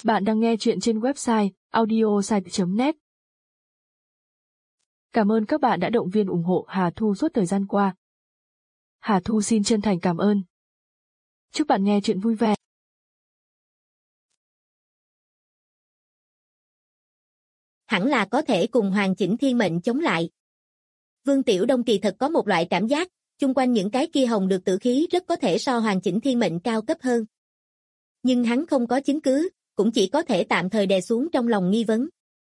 Bạn đang nghe chuyện trên website audiosite.net. Cảm ơn các bạn đã động viên ủng hộ Hà Thu suốt thời gian qua. Hà Thu xin chân thành cảm ơn. Chúc bạn nghe chuyện vui vẻ. Hẳn là có thể cùng Hoàng Chỉnh Thiên Mệnh chống lại. Vương Tiểu Đông kỳ thật có một loại cảm giác, chung quanh những cái kia hồng được tử khí rất có thể so Hoàng Chỉnh Thiên Mệnh cao cấp hơn. Nhưng hắn không có chứng cứ, cũng chỉ có thể tạm thời đè xuống trong lòng nghi vấn.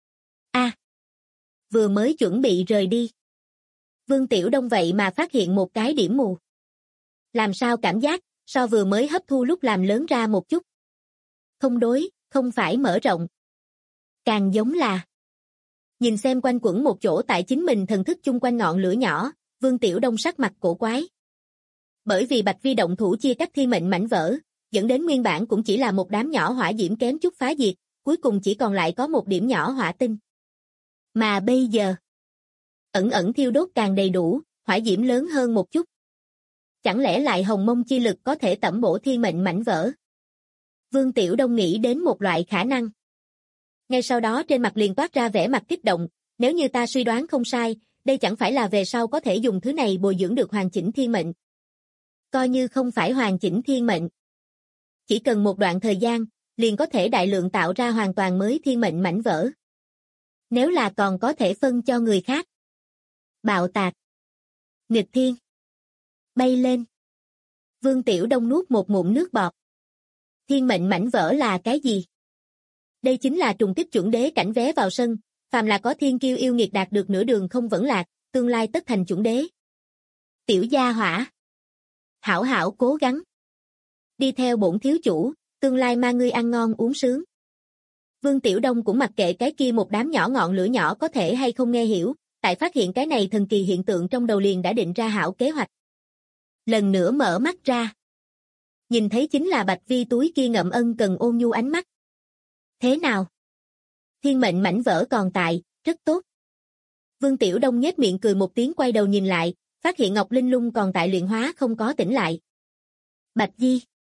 Vừa mới chuẩn bị rời đi. Vương Tiểu Đông vậy mà phát hiện một cái điểm mù. Làm sao cảm giác, so vừa mới hấp thu lúc làm lớn ra một chút. Không đối, không phải mở rộng. Càng giống là nhìn xem quanh quẩn một chỗ tại chính mình thần thức chung quanh ngọn lửa nhỏ, Vương Tiểu Đông sắc mặt cổ quái. Bởi vì Bạch Vi động thủ chia cắt thiên mệnh mảnh vỡ, dẫn đến nguyên bản cũng chỉ là một đám nhỏ hỏa diễm kém chút phá diệt, cuối cùng chỉ còn lại có một điểm nhỏ hỏa tinh. Mà bây giờ, ẩn ẩn thiêu đốt càng đầy đủ, hỏa diễm lớn hơn một chút. Chẳng lẽ lại hồng mông chi lực có thể tẩm bổ thiên mệnh mảnh vỡ? Vương Tiểu Đông nghĩ đến một loại khả năng. Ngay sau đó trên mặt liền toát ra vẻ mặt kích động, nếu như ta suy đoán không sai, đây chẳng phải là về sau có thể dùng thứ này bồi dưỡng được hoàn chỉnh thiên mệnh. Coi như không phải hoàn chỉnh thiên mệnh. Chỉ cần một đoạn thời gian, liền có thể đại lượng tạo ra hoàn toàn mới thiên mệnh mảnh vỡ. Nếu là còn có thể phân cho người khác. Bạo tạc. Nghịch thiên. Bay lên. Vương Tiểu Đông nuốt một ngụm nước bọt. Thiên mệnh mảnh vỡ là cái gì? Đây chính là trùng kích chuẩn đế cảnh vé vào sân, phàm là có thiên kiêu yêu nghiệt đạt được nửa đường không vẫn lạc, tương lai tất thành chuẩn đế. Tiểu gia hỏa. Hảo hảo cố gắng. Đi theo bổn thiếu chủ, tương lai mang ngươi ăn ngon uống sướng. Vương Tiểu Đông cũng mặc kệ cái kia một đám nhỏ ngọn lửa nhỏ có thể hay không nghe hiểu, tại phát hiện cái này thần kỳ hiện tượng trong đầu liền đã định ra hảo kế hoạch. Lần nữa mở mắt ra. Nhìn thấy chính là Bạch Vi túi kia ngậm ân cần ôn nhu ánh mắt. Thế nào? Thiên mệnh mảnh vỡ còn tại, rất tốt. Vương Tiểu Đông nhếch miệng cười một tiếng quay đầu nhìn lại, phát hiện Ngọc Linh Lung còn tại luyện hóa không có tỉnh lại. Bạch Di.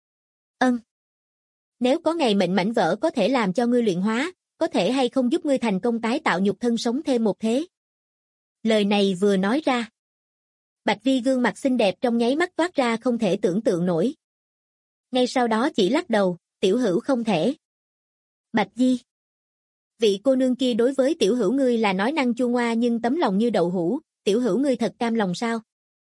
Nếu có ngày mệnh mảnh vỡ có thể làm cho ngươi luyện hóa, có thể hay không giúp ngươi thành công tái tạo nhục thân sống thêm một thế? Lời này vừa nói ra. Bạch Vi gương mặt xinh đẹp trong nháy mắt toát ra không thể tưởng tượng nổi. Ngay sau đó chỉ lắc đầu, tiểu hữu không thể. Bạch Di. Vị cô nương kia đối với tiểu hữu ngươi là nói năng chua ngoa nhưng tấm lòng như đậu hũ, tiểu hữu ngươi thật cam lòng sao?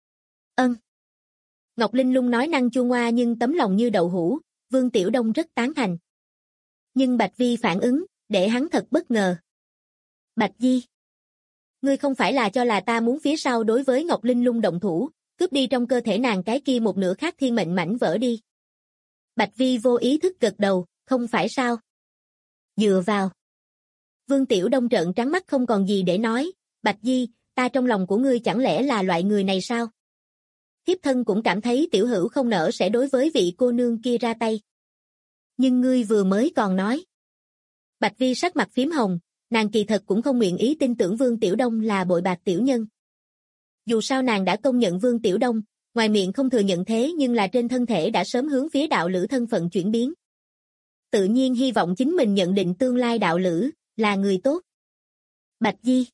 Ngọc Linh Lung nói năng chua ngoa nhưng tấm lòng như đậu hũ, Vương Tiểu Đông rất tán thành. Nhưng Bạch Vi phản ứng, để hắn thật bất ngờ. Bạch Di. Ngươi không phải là cho là ta muốn phía sau đối với Ngọc Linh Lung động thủ, cướp đi trong cơ thể nàng cái kia một nửa khác thiên mệnh mảnh vỡ đi. Bạch Vi vô ý thức gật đầu, không phải sao? Dựa vào. Vương Tiểu Đông trợn trắng mắt không còn gì để nói, Bạch Di, ta trong lòng của ngươi chẳng lẽ là loại người này sao? Thiếp thân cũng cảm thấy tiểu hữu không nỡ sẽ đối với vị cô nương kia ra tay. Nhưng ngươi vừa mới còn nói. Bạch Vi sắc mặt phím hồng, nàng kỳ thật cũng không nguyện ý tin tưởng Vương Tiểu Đông là bội bạc tiểu nhân. Dù sao nàng đã công nhận Vương Tiểu Đông, ngoài miệng không thừa nhận thế nhưng là trên thân thể đã sớm hướng phía đạo lữ thân phận chuyển biến. Tự nhiên hy vọng chính mình nhận định tương lai đạo lữ, là người tốt. Bạch Di.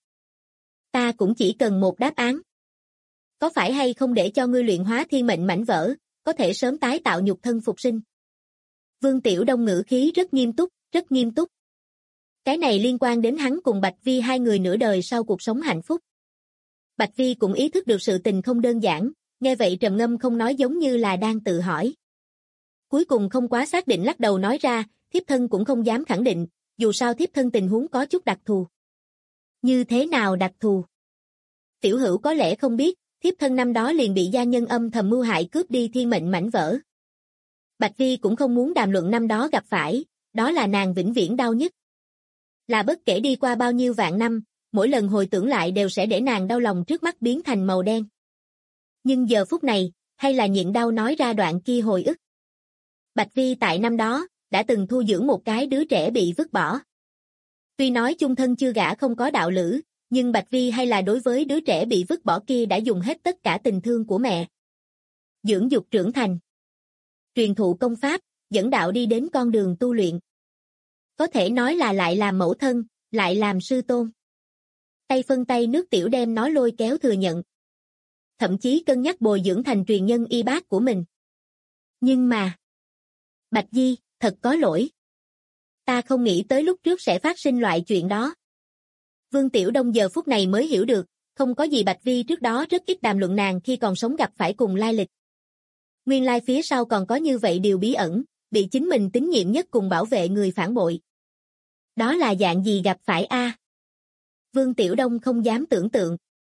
Ta cũng chỉ cần một đáp án. Có phải hay không để cho ngươi luyện hóa thiên mệnh mảnh vỡ, có thể sớm tái tạo nhục thân phục sinh? Vương Tiểu Đông ngữ khí rất nghiêm túc, rất nghiêm túc. Cái này liên quan đến hắn cùng Bạch Vi hai người nửa đời sau cuộc sống hạnh phúc. Bạch Vi cũng ý thức được sự tình không đơn giản, nghe vậy trầm ngâm không nói giống như là đang tự hỏi. Cuối cùng không quá xác định lắc đầu nói ra, thiếp thân cũng không dám khẳng định, dù sao thiếp thân tình huống có chút đặc thù. Như thế nào đặc thù? Tiểu hữu có lẽ không biết, thiếp thân năm đó liền bị gia nhân âm thầm mưu hại cướp đi thiên mệnh mảnh vỡ. Bạch Vi cũng không muốn đàm luận năm đó gặp phải, đó là nàng vĩnh viễn đau nhất. Là bất kể đi qua bao nhiêu vạn năm, mỗi lần hồi tưởng lại đều sẽ để nàng đau lòng trước mắt biến thành màu đen. Nhưng giờ phút này, hay là nhịn đau nói ra đoạn kia hồi ức. Bạch Vi tại năm đó, đã từng thu dưỡng một cái đứa trẻ bị vứt bỏ. Tuy nói chung thân chưa gả không có đạo lữ, nhưng Bạch Vi hay là đối với đứa trẻ bị vứt bỏ kia đã dùng hết tất cả tình thương của mẹ. Dưỡng dục trưởng thành. Truyền thụ công pháp, dẫn đạo đi đến con đường tu luyện. Có thể nói là lại làm mẫu thân, lại làm sư tôn. Tay phân tay nước tiểu đem nó lôi kéo thừa nhận. Thậm chí cân nhắc bồi dưỡng thành truyền nhân y bác của mình. Nhưng mà... Bạch Di, thật có lỗi. Ta không nghĩ tới lúc trước sẽ phát sinh loại chuyện đó. Vương Tiểu Đông giờ phút này mới hiểu được, không có gì Bạch Vi trước đó rất ít đàm luận nàng khi còn sống gặp phải cùng lai lịch. Nguyên lai phía sau còn có như vậy điều bí ẩn, bị chính mình tín nhiệm nhất cùng bảo vệ người phản bội. Đó là dạng gì gặp phải a? Vương Tiểu Đông không dám tưởng tượng.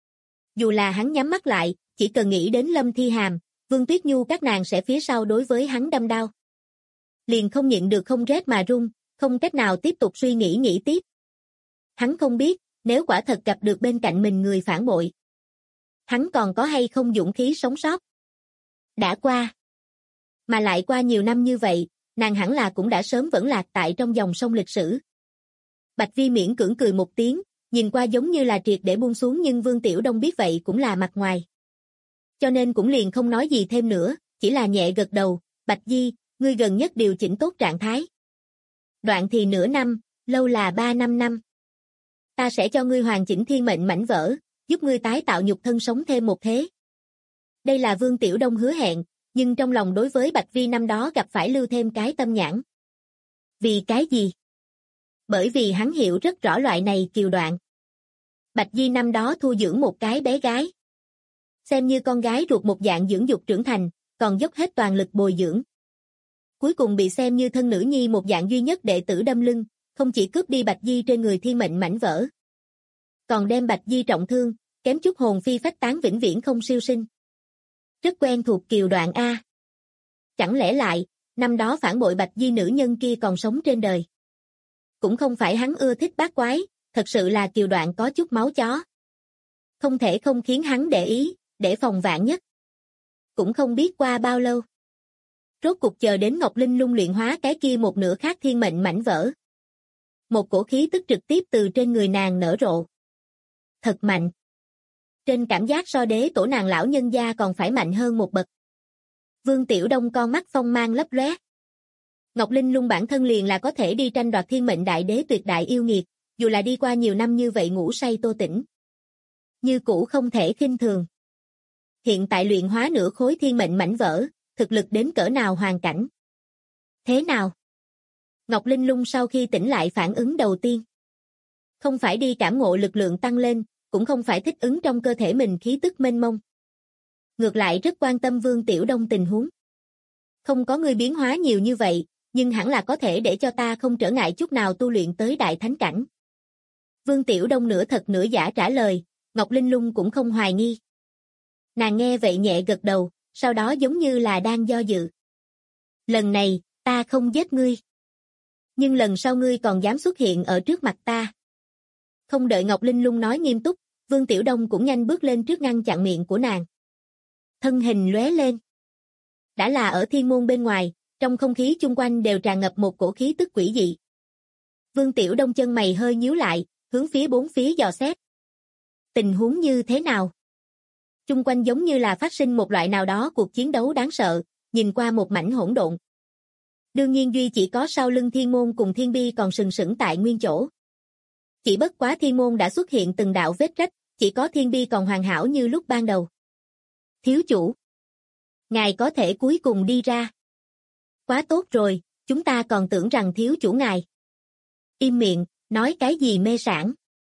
Dù là hắn nhắm mắt lại, chỉ cần nghĩ đến Lâm Thi Hàm, Vương Tuyết Nhu các nàng sẽ phía sau đối với hắn đâm đao. Liền không nhịn được không rét mà run, không cách nào tiếp tục suy nghĩ tiếp. Hắn không biết, nếu quả thật gặp được bên cạnh mình người phản bội, hắn còn có hay không dũng khí sống sót. Đã qua. Mà lại qua nhiều năm như vậy, nàng hẳn là cũng đã sớm vẫn lạc tại trong dòng sông lịch sử. Bạch Vi miễn cưỡng cười một tiếng, nhìn qua giống như là triệt để buông xuống nhưng Vương Tiểu Đông biết vậy cũng là mặt ngoài. Cho nên cũng liền không nói gì thêm nữa, chỉ là nhẹ gật đầu, Bạch Di, ngươi gần nhất điều chỉnh tốt trạng thái. Đoạn thì nửa năm, lâu là 3-5 năm. Ta sẽ cho ngươi hoàn chỉnh thiên mệnh mảnh vỡ, giúp ngươi tái tạo nhục thân sống thêm một thế. Đây là Vương Tiểu Đông hứa hẹn, nhưng trong lòng đối với Bạch Vi năm đó gặp phải lưu thêm cái tâm nhãn. Vì cái gì? Bởi vì hắn hiểu rất rõ loại này kiều đoạn. Bạch Di năm đó thu dưỡng một cái bé gái. Xem như con gái ruột một dạng dưỡng dục trưởng thành, còn dốc hết toàn lực bồi dưỡng. Cuối cùng bị xem như thân nữ nhi một dạng duy nhất đệ tử đâm lưng, không chỉ cướp đi Bạch Di trên người thiên mệnh mảnh vỡ. Còn đem Bạch Di trọng thương, kém chút hồn phi phách tán vĩnh viễn không siêu sinh. Rất quen thuộc kiều đoạn A. Chẳng lẽ lại, năm đó phản bội Bạch Di nữ nhân kia còn sống trên đời. Cũng không phải hắn ưa thích bát quái, thật sự là kiều đoạn có chút máu chó. Không thể không khiến hắn để ý, để phòng vạn nhất. Cũng không biết qua bao lâu. Rốt cục chờ đến Ngọc Linh Lung luyện hóa cái kia một nửa khác thiên mệnh mảnh vỡ. Một cổ khí tức trực tiếp từ trên người nàng nở rộ. Thật mạnh. Trên cảm giác so đế tổ nàng lão nhân gia còn phải mạnh hơn một bậc. Vương Tiểu Đông con mắt phong mang lấp lóe. Ngọc Linh Lung bản thân liền là có thể đi tranh đoạt thiên mệnh đại đế tuyệt đại yêu nghiệt, dù là đi qua nhiều năm như vậy ngủ say tô tỉnh. Như cũ không thể khinh thường. Hiện tại luyện hóa nửa khối thiên mệnh mảnh vỡ, thực lực đến cỡ nào hoàn cảnh. Thế nào? Ngọc Linh Lung sau khi tỉnh lại phản ứng đầu tiên. Không phải đi cảm ngộ lực lượng tăng lên, cũng không phải thích ứng trong cơ thể mình khí tức mênh mông. Ngược lại rất quan tâm Vương Tiểu Đông tình huống. Không có người biến hóa nhiều như vậy, nhưng hẳn là có thể để cho ta không trở ngại chút nào tu luyện tới đại thánh cảnh. Vương Tiểu Đông nửa thật nửa giả trả lời, Ngọc Linh Lung cũng không hoài nghi. Nàng nghe vậy nhẹ gật đầu, sau đó giống như là đang do dự. Lần này, ta không giết ngươi. Nhưng lần sau ngươi còn dám xuất hiện ở trước mặt ta. Không đợi Ngọc Linh Lung nói nghiêm túc, Vương Tiểu Đông cũng nhanh bước lên trước ngăn chặn miệng của nàng. Thân hình lóe lên. Đã là ở thiên môn bên ngoài, trong không khí chung quanh đều tràn ngập một cổ khí tức quỷ dị. Vương Tiểu Đông chân mày hơi nhíu lại, hướng phía bốn phía dò xét. Tình huống như thế nào? Chung quanh giống như là phát sinh một loại nào đó cuộc chiến đấu đáng sợ, nhìn qua một mảnh hỗn độn. Đương nhiên duy chỉ có sau lưng thiên môn cùng thiên bi còn sừng sững tại nguyên chỗ. Chỉ bất quá thiên môn đã xuất hiện từng đạo vết rách, chỉ có thiên bi còn hoàn hảo như lúc ban đầu. Thiếu chủ. Ngài có thể cuối cùng đi ra. Quá tốt rồi, chúng ta còn tưởng rằng thiếu chủ ngài. Im miệng, nói cái gì mê sảng.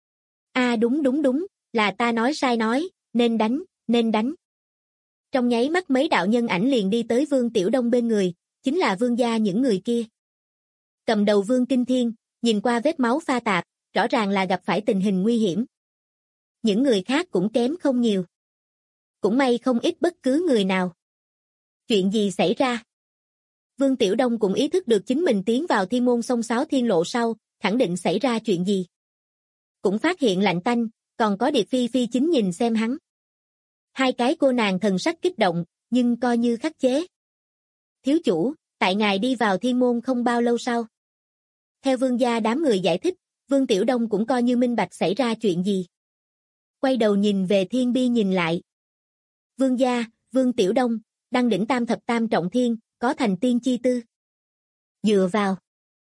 Đúng, là ta nói sai nói, nên đánh. Trong nháy mắt mấy đạo nhân ảnh liền đi tới Vương Tiểu Đông bên người, chính là vương gia những người kia. Cầm đầu Vương Kinh Thiên, nhìn qua vết máu pha tạp, rõ ràng là gặp phải tình hình nguy hiểm. Những người khác cũng kém không nhiều. Cũng may không ít bất cứ người nào. Chuyện gì xảy ra? Vương Tiểu Đông cũng ý thức được chính mình tiến vào thiên môn sông Sáo Thiên Lộ sau, khẳng định xảy ra chuyện gì. Cũng phát hiện lạnh tanh, còn có Điệp Phi Phi chính nhìn xem hắn. Hai cái cô nàng thần sắc kích động, nhưng coi như khắc chế. Thiếu chủ, tại ngài đi vào thiên môn không bao lâu sau. Theo vương gia đám người giải thích, Vương Tiểu Đông cũng coi như minh bạch xảy ra chuyện gì. Quay đầu nhìn về thiên bi nhìn lại. Vương gia, Vương Tiểu Đông, đăng đỉnh tam thập tam trọng thiên, có thành tiên chi tư. Dựa vào.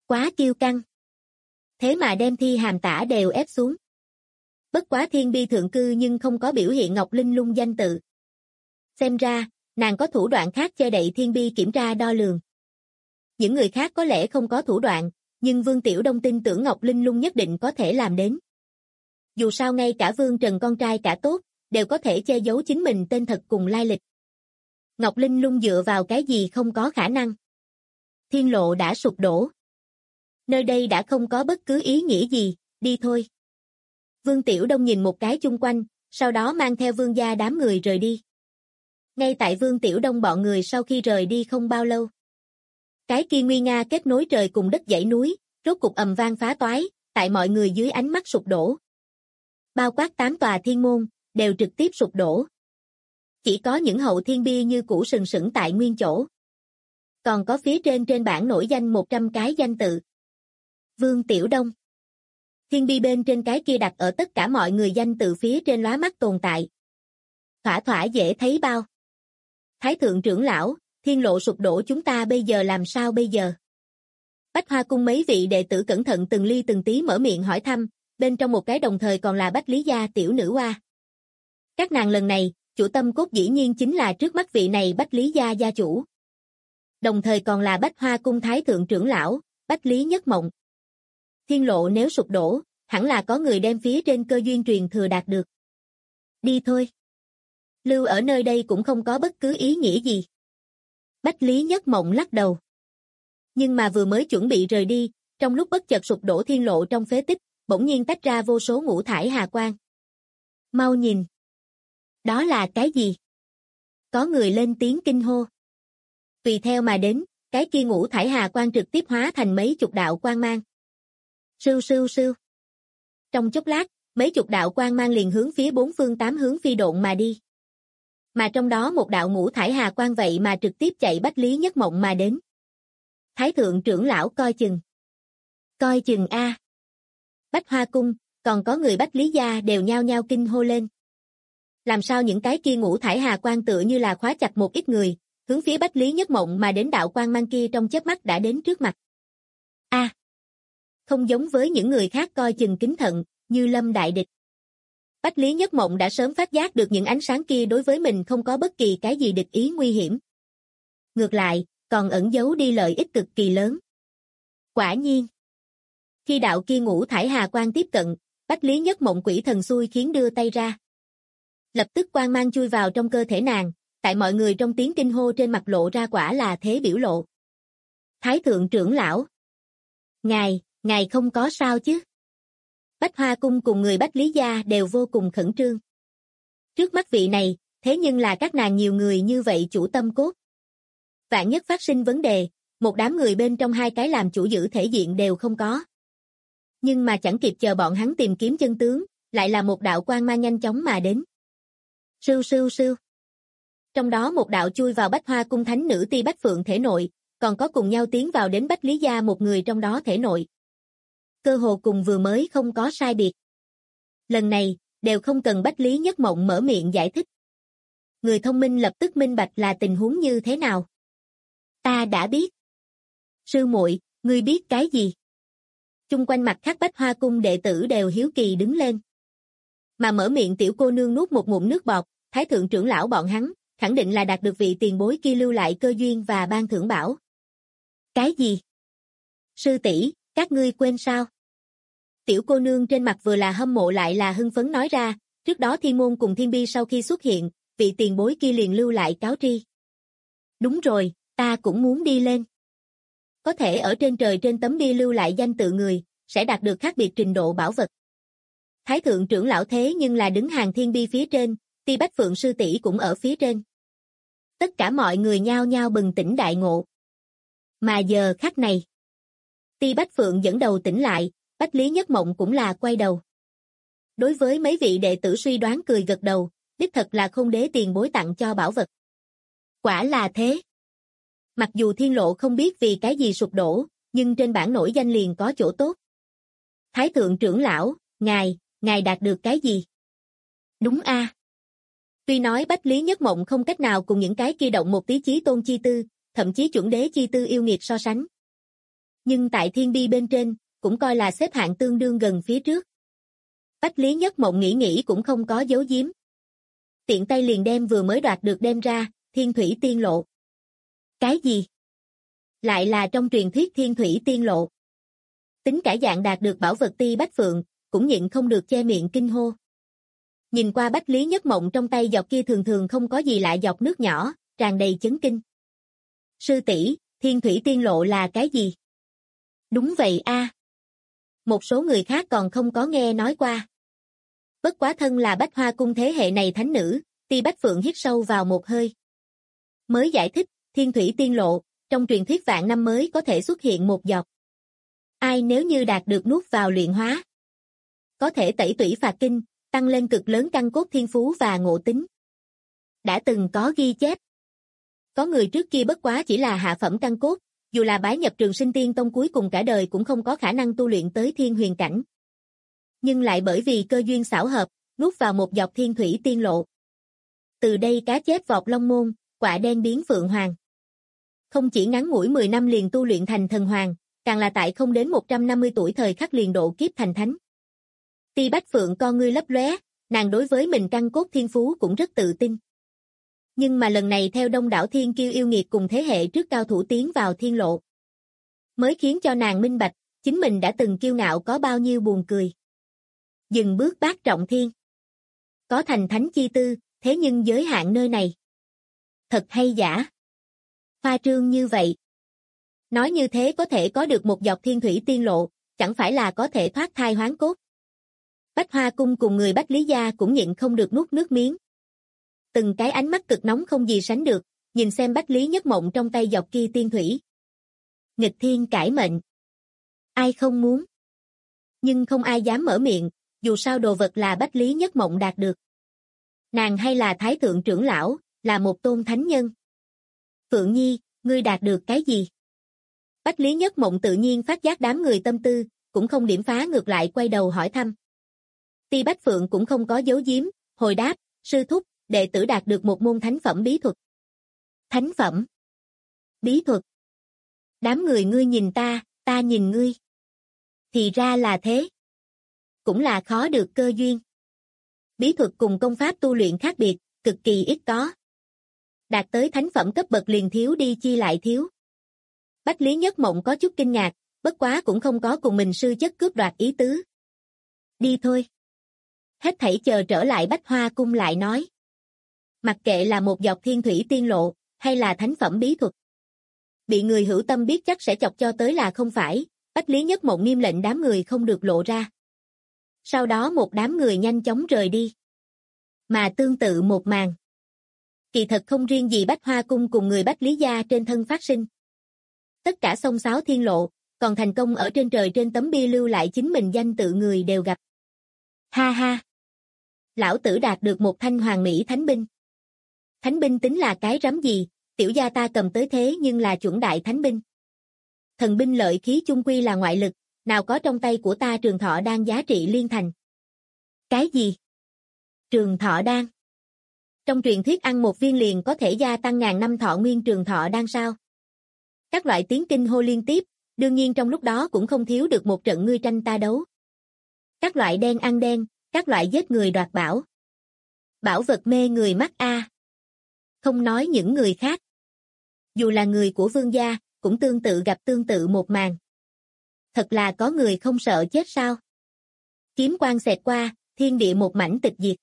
Quá kiêu căng. Thế mà đem Thi Hàm Tả đều ép xuống. Bất quá Thiên Bi thượng cư nhưng không có biểu hiện Ngọc Linh Lung danh tự. Xem ra, nàng có thủ đoạn khác che đậy Thiên Bi kiểm tra đo lường. Những người khác có lẽ không có thủ đoạn, nhưng Vương Tiểu Đông tin tưởng Ngọc Linh Lung nhất định có thể làm đến. Dù sao ngay cả Vương Trần con trai cả tốt, đều có thể che giấu chính mình tên thật cùng lai lịch. Ngọc Linh Lung dựa vào cái gì không có khả năng. Thiên lộ đã sụp đổ. Nơi đây đã không có bất cứ ý nghĩa gì, đi thôi. Vương Tiểu Đông nhìn một cái chung quanh, sau đó mang theo Vương gia đám người rời đi. Ngay tại Vương Tiểu Đông bọn người sau khi rời đi không bao lâu. Cái kia nguy nga kết nối trời cùng đất dãy núi, rốt cục ầm vang phá toái, tại mọi người dưới ánh mắt sụp đổ. Bao quát 8 tòa thiên môn, đều trực tiếp sụp đổ. Chỉ có những hậu thiên bia như cũ sừng sững tại nguyên chỗ. Còn có phía trên bảng nổi danh 100 cái danh tự. Vương Tiểu Đông. Thiên bi bên trên cái kia đặt ở tất cả mọi người danh tự phía trên lóa mắt tồn tại. Thỏa thỏa dễ thấy bao. Thái thượng trưởng lão, thiên lộ sụp đổ chúng ta bây giờ làm sao bây giờ? Bách Hoa cung mấy vị đệ tử cẩn thận từng ly từng tí mở miệng hỏi thăm, bên trong một cái đồng thời còn là Bách Lý gia tiểu nữ hoa. Các nàng lần này, chủ tâm cốt dĩ nhiên chính là trước mắt vị này Bách Lý gia gia chủ. Đồng thời còn là Bách Hoa cung thái thượng trưởng lão, Bách Lý Nhất Mộng. Thiên lộ nếu sụp đổ, hẳn là có người đem phía trên cơ duyên truyền thừa đạt được. Đi thôi. Lưu ở nơi đây cũng không có bất cứ ý nghĩa gì. Bách Lý Nhất Mộng lắc đầu. Nhưng mà vừa mới chuẩn bị rời đi, trong lúc bất chợt sụp đổ thiên lộ trong phế tích, bỗng nhiên tách ra vô số ngũ thải hà quang. Mau nhìn. Đó là cái gì? Có người lên tiếng kinh hô. Tùy theo mà đến, cái kia ngũ thải hà quang trực tiếp hóa thành mấy chục đạo quang mang. Sưu sưu sưu. Trong chốc lát, mấy chục đạo quang mang liền hướng phía bốn phương tám hướng phi độn mà đi. Mà trong đó một đạo ngũ thải hà quang vậy mà trực tiếp chạy Bách Lý Nhất Mộng mà đến. Thái thượng trưởng lão coi chừng. Coi chừng a. Bách Hoa cung, còn có người Bách Lý gia đều nhao nhao kinh hô lên. Làm sao những cái kia ngũ thải hà quang tựa như là khóa chặt một ít người, hướng phía Bách Lý Nhất Mộng mà đến đạo quang mang kia trong chớp mắt đã đến trước mặt. A. Không giống với những người khác coi chừng kính thận, như lâm đại địch. Bách Lý Nhất Mộng đã sớm phát giác được những ánh sáng kia đối với mình không có bất kỳ cái gì địch ý nguy hiểm. Ngược lại, còn ẩn giấu đi lợi ích cực kỳ lớn. Quả nhiên. Khi đạo kia ngũ thải hà quang tiếp cận, Bách Lý Nhất Mộng quỷ thần xui khiến đưa tay ra. Lập tức quang mang chui vào trong cơ thể nàng, tại mọi người trong tiếng kinh hô trên mặt lộ ra quả là thế biểu lộ. Thái thượng trưởng lão. Ngài không có sao chứ? Bách Hoa cung cùng người Bách Lý gia đều vô cùng khẩn trương. Trước mắt vị này, thế nhưng là các nàng nhiều người như vậy chủ tâm cốt. Vạn nhất phát sinh vấn đề, một đám người bên trong hai cái làm chủ giữ thể diện đều không có. Nhưng mà chẳng kịp chờ bọn hắn tìm kiếm chân tướng, lại là một đạo quang mang nhanh chóng mà đến. Sưu sưu sưu. Trong đó một đạo chui vào Bách Hoa cung thánh nữ Ti Bách Phượng thể nội, còn có cùng nhau tiến vào đến Bách Lý gia một người trong đó thể nội. Cơ hồ cùng vừa mới không có sai biệt. Lần này, đều không cần Bách Lý Nhất Mộng mở miệng giải thích. Người thông minh lập tức minh bạch là tình huống như thế nào. Ta đã biết. Sư muội, ngươi biết cái gì? Chung quanh mặt khác Bách Hoa cung đệ tử đều hiếu kỳ đứng lên. Mà mở miệng tiểu cô nương nuốt một ngụm nước bọt, thái thượng trưởng lão bọn hắn, khẳng định là đạt được vị tiền bối kia lưu lại cơ duyên và ban thưởng bảo. Cái gì? Sư tỷ, các ngươi quên sao? Tiểu cô nương trên mặt vừa là hâm mộ lại là hưng phấn nói ra, trước đó Thiên môn cùng Thiên bi sau khi xuất hiện, vị tiền bối kia liền lưu lại cáo tri. Đúng rồi, ta cũng muốn đi lên. Có thể ở trên trời trên tấm bia lưu lại danh tự người, sẽ đạt được khác biệt trình độ bảo vật. Thái thượng trưởng lão thế nhưng là đứng hàng Thiên bi phía trên, Ti Bách Phượng sư tỷ cũng ở phía trên. Tất cả mọi người nhao nhao bừng tỉnh đại ngộ. Mà giờ khắc này, Ti Bách Phượng dẫn đầu tỉnh lại, Bách Lý Nhất Mộng cũng là quay đầu. Đối với mấy vị đệ tử suy đoán cười gật đầu, đích thật là Khôn đế tiền bối tặng cho bảo vật. Quả là thế. Mặc dù thiên lộ không biết vì cái gì sụp đổ, nhưng trên bảng nổi danh liền có chỗ tốt. Thái thượng trưởng lão, ngài đạt được cái gì? Đúng a. Tuy nói Bách Lý Nhất Mộng không cách nào cùng những cái kia động một tí chí tôn chi tư, thậm chí chuẩn đế chi tư yêu nghiệt so sánh. Nhưng tại thiên bi bên trên, cũng coi là xếp hạng tương đương gần phía trước. Bách Lý Nhất Mộng nghĩ cũng không có giấu giếm. Tiện tay liền đem vừa mới đoạt được đem ra, Thiên Thủy Tiên Lộ. Cái gì? Lại là trong truyền thuyết Thiên Thủy Tiên Lộ. Tính cả dạng đạt được bảo vật Ti Bách Phượng, cũng nhịn không được che miệng kinh hô. Nhìn qua Bách Lý Nhất Mộng trong tay giọt kia thường thường không có gì lạ giọt nước nhỏ, tràn đầy chấn kinh. Sư tỷ, Thiên Thủy Tiên Lộ là cái gì? Đúng vậy a. Một số người khác còn không có nghe nói qua. Bất quá thân là Bách Hoa Cung thế hệ này thánh nữ, Ti Bách Phượng hít sâu vào một hơi. Mới giải thích, Thiên Thủy Tiên Lộ, trong truyền thuyết vạn năm mới có thể xuất hiện một giọt. Ai nếu như đạt được nuốt vào luyện hóa, có thể tẩy tủy phạt kinh, tăng lên cực lớn căn cốt thiên phú và ngộ tính. Đã từng có ghi chép. Có người trước kia bất quá chỉ là hạ phẩm căn cốt, dù là bái nhập Trường Sinh Tiên Tông cuối cùng cả đời cũng không có khả năng tu luyện tới thiên huyền cảnh. Nhưng lại bởi vì cơ duyên xảo hợp, nuốt vào một giọt Thiên Thủy Tiên Lộ. Từ đây cá chép vọt long môn, quạ đen biến phượng hoàng. Không chỉ ngắn ngủi 10 năm liền tu luyện thành thần hoàng, càng là tại không đến 150 tuổi thời khắc liền độ kiếp thành thánh. Ti Bách Phượng con ngươi lấp lóe, nàng đối với mình căn cốt thiên phú cũng rất tự tin. Nhưng mà lần này theo đông đảo thiên kiêu yêu nghiệt cùng thế hệ trước cao thủ tiến vào thiên lộ, mới khiến cho nàng minh bạch, chính mình đã từng kiêu ngạo có bao nhiêu buồn cười. Dừng bước bát trọng thiên. Có thành thánh chi tư, thế nhưng giới hạn nơi này. Thật hay giả? Hoa trương như vậy. Nói như thế có thể có được một giọt Thiên Thủy Tiên Lộ, chẳng phải là có thể thoát thai hoán cốt. Bách Hoa Cung cùng người Bách Lý gia cũng nhịn không được nuốt nước miếng. Từng cái ánh mắt cực nóng không gì sánh được, nhìn xem Bách Lý Nhất Mộng trong tay giọt kia tiên thủy. Nghịch thiên cải mệnh. Ai không muốn? Nhưng không ai dám mở miệng, dù sao đồ vật là Bách Lý Nhất Mộng đạt được. Nàng hay là Thái Thượng trưởng lão, là một tôn thánh nhân. Phượng Nhi, ngươi đạt được cái gì? Bách Lý Nhất Mộng tự nhiên phát giác đám người tâm tư, cũng không điểm phá ngược lại quay đầu hỏi thăm. Ti Bách Phượng cũng không có giấu giếm, hồi đáp, sư thúc, đệ tử đạt được một môn thánh phẩm bí thuật. Thánh phẩm? Bí thuật? Đám người ngươi nhìn ta nhìn ngươi. Thì ra là thế. Cũng là khó được cơ duyên. Bí thuật cùng công pháp tu luyện khác biệt, cực kỳ ít có. Đạt tới thánh phẩm cấp bậc liền thiếu đi chi lại thiếu. Bách Lý Nhất Mộng có chút kinh ngạc, bất quá cũng không có cùng mình sư chất cướp đoạt ý tứ. Đi thôi. Hết thảy chờ trở lại Bách Hoa Cung lại nói. Mặc kệ là một giọt Thiên Thủy Tiên Lộ, hay là thánh phẩm bí thuật. Bị người hữu tâm biết chắc sẽ chọc cho tới là không phải, Bách Lý Nhất Mộng nghiêm lệnh đám người không được lộ ra. Sau đó một đám người nhanh chóng rời đi. Mà tương tự một màn. Kỳ thật không riêng gì Bách Hoa Cung cùng người Bách Lý gia trên thân phát sinh. Tất cả sông sáo thiên lộ, còn thành công ở trên trời trên tấm bia lưu lại chính mình danh tự người đều gặp. Ha ha! Lão tử đạt được một thanh hoàng mỹ thánh binh. Thánh binh tính là cái rắm gì, tiểu gia ta cầm tới thế nhưng là chuẩn đại thánh binh. Thần binh lợi khí chung quy là ngoại lực, nào có trong tay của ta trường thọ đan giá trị liên thành. Cái gì? Trường thọ đan? Trong truyền thuyết ăn một viên liền có thể gia tăng ngàn năm thọ nguyên trường thọ đan sao? Các loại tiếng kinh hô liên tiếp, đương nhiên trong lúc đó cũng không thiếu được một trận ngươi tranh ta đấu. Các loại đen ăn đen, các loại giết người đoạt bảo. Bảo vật mê người mắt a. Không nói những người khác. Dù là người của vương gia, cũng tương tự gặp tương tự một màn. Thật là có người không sợ chết sao? Kiếm quang xẹt qua, thiên địa một mảnh tịch diệt.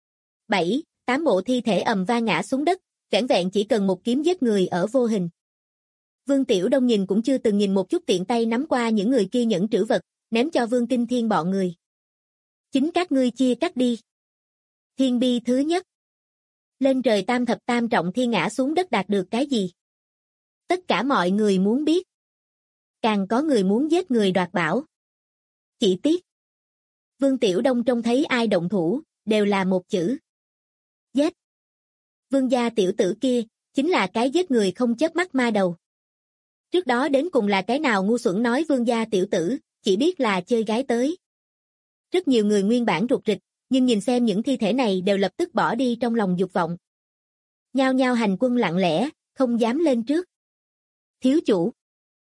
7, 8 bộ thi thể ầm vang ngã xuống đất, vẻn vẹn chỉ cần một kiếm giết người ở vô hình. Vương Tiểu Đông nhìn cũng chưa từng nhìn một chút tiện tay nắm qua những người kia nhẫn trữ vật, ném cho Vương Kinh Thiên bọn người. Chính các ngươi chia cắt đi. Thiên bi thứ nhất. Lên trời tam thập tam trọng thiên ngã xuống đất đạt được cái gì? Tất cả mọi người muốn biết. Càng có người muốn giết người đoạt bảo. Chỉ tiếc. Vương Tiểu Đông trông thấy ai động thủ, đều là một chữ. Giết. Vương gia tiểu tử kia, chính là cái giết người không chớp mắt ma đầu. Trước đó đến cùng là cái nào ngu xuẩn nói vương gia tiểu tử, chỉ biết là chơi gái tới. Rất nhiều người nguyên bản rụt rịch, nhưng nhìn xem những thi thể này đều lập tức bỏ đi trong lòng dục vọng. Nhao nhao hành quân lặng lẽ, không dám lên trước. Thiếu chủ.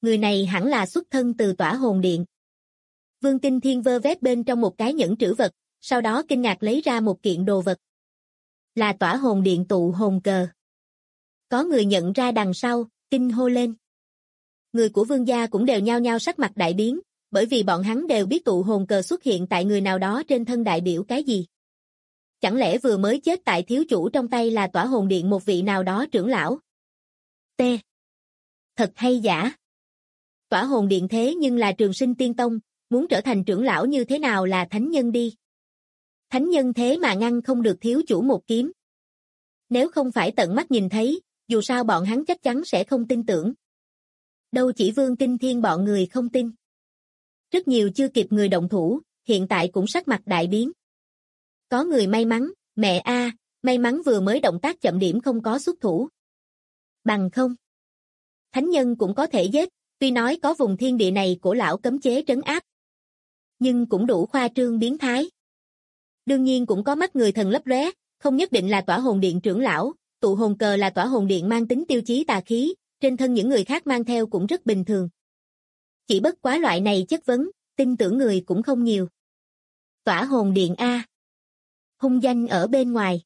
Người này hẳn là xuất thân từ Tỏa Hồn Điện. Vương Kinh Thiên vơ vét bên trong một cái nhẫn trữ vật, sau đó kinh ngạc lấy ra một kiện đồ vật. Là Tỏa Hồn Điện tụ hồn cờ. Có người nhận ra đằng sau, kinh hô lên. Người của Vương gia cũng đều nhao nhao sắc mặt đại biến, bởi vì bọn hắn đều biết tụ hồn cờ xuất hiện tại người nào đó trên thân đại biểu cái gì. Chẳng lẽ vừa mới chết tại thiếu chủ trong tay là Tỏa Hồn Điện một vị nào đó trưởng lão? T. Thật hay giả? Tỏa Hồn Điện thế nhưng là Trường Sinh Tiên Tông, muốn trở thành trưởng lão như thế nào là thánh nhân đi. Thánh nhân thế mà ngăn không được thiếu chủ một kiếm. Nếu không phải tận mắt nhìn thấy, dù sao bọn hắn chắc chắn sẽ không tin tưởng. Đâu chỉ Vương Kinh Thiên bọn người không tin. Rất nhiều chưa kịp người động thủ, hiện tại cũng sắc mặt đại biến. Có người may mắn, mẹ a, may mắn vừa mới động tác chậm điểm không có xuất thủ. Bằng không, thánh nhân cũng có thể giết, tuy nói có vùng thiên địa này cổ lão cấm chế trấn áp, nhưng cũng đủ khoa trương biến thái. Đương nhiên cũng có mắt người thần lấp lóe, không nhất định là Tỏa Hồn Điện trưởng lão, tụ hồn cờ là Tỏa Hồn Điện mang tính tiêu chí tà khí, trên thân những người khác mang theo cũng rất bình thường. Chỉ bất quá loại này chất vấn, tin tưởng người cũng không nhiều. Tỏa Hồn Điện a, hung danh ở bên ngoài.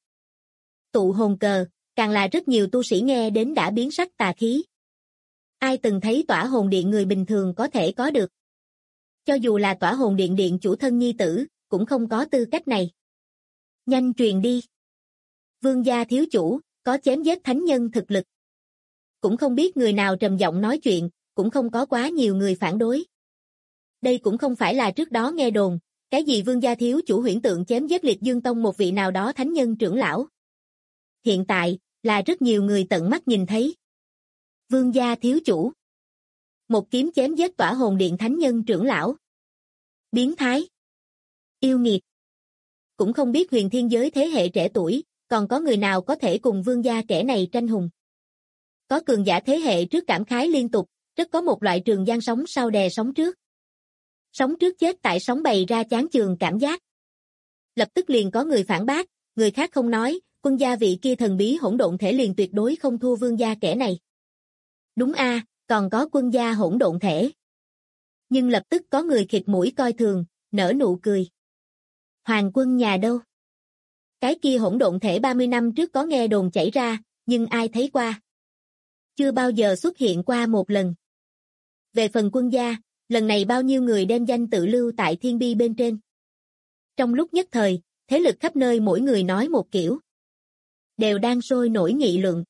Tụ hồn cờ, càng là rất nhiều tu sĩ nghe đến đã biến sắc tà khí. Ai từng thấy Tỏa Hồn Điện người bình thường có thể có được. Cho dù là Tỏa Hồn Điện điện chủ thân nhi tử, cũng không có tư cách này. Nhanh truyền đi. Vương gia thiếu chủ, có chém giết thánh nhân thực lực. Cũng không biết người nào trầm giọng nói chuyện, cũng không có quá nhiều người phản đối. Đây cũng không phải là trước đó nghe đồn, cái gì vương gia thiếu chủ huyễn tượng chém giết Liệt Dương Tông một vị nào đó thánh nhân trưởng lão. Hiện tại, là rất nhiều người tận mắt nhìn thấy. Vương gia thiếu chủ. Một kiếm chém giết Tỏa Hồn Điện thánh nhân trưởng lão. Biến thái. Yêu nghiệt. Cũng không biết huyền thiên giới thế hệ trẻ tuổi, còn có người nào có thể cùng vương gia kẻ này tranh hùng. Có cường giả thế hệ trước cảm khái liên tục, rất có một loại trường giang sóng sau đè sóng trước. Sóng trước chết tại sóng bày ra chán chường cảm giác. Lập tức liền có người phản bác, người khác không nói, quân gia vị kia thần bí hỗn độn thể liền tuyệt đối không thua vương gia kẻ này. Đúng a, còn có quân gia hỗn độn thể. Nhưng lập tức có người khịt mũi coi thường, nở nụ cười. Hoàng quân nhà đâu? Cái kia hỗn độn thể 30 năm trước có nghe đồn chảy ra, nhưng ai thấy qua? Chưa bao giờ xuất hiện qua một lần. Về phần quân gia, lần này bao nhiêu người đem danh tự lưu tại thiên bi bên trên. Trong lúc nhất thời, thế lực khắp nơi mỗi người nói một kiểu. Đều đang sôi nổi nghị luận.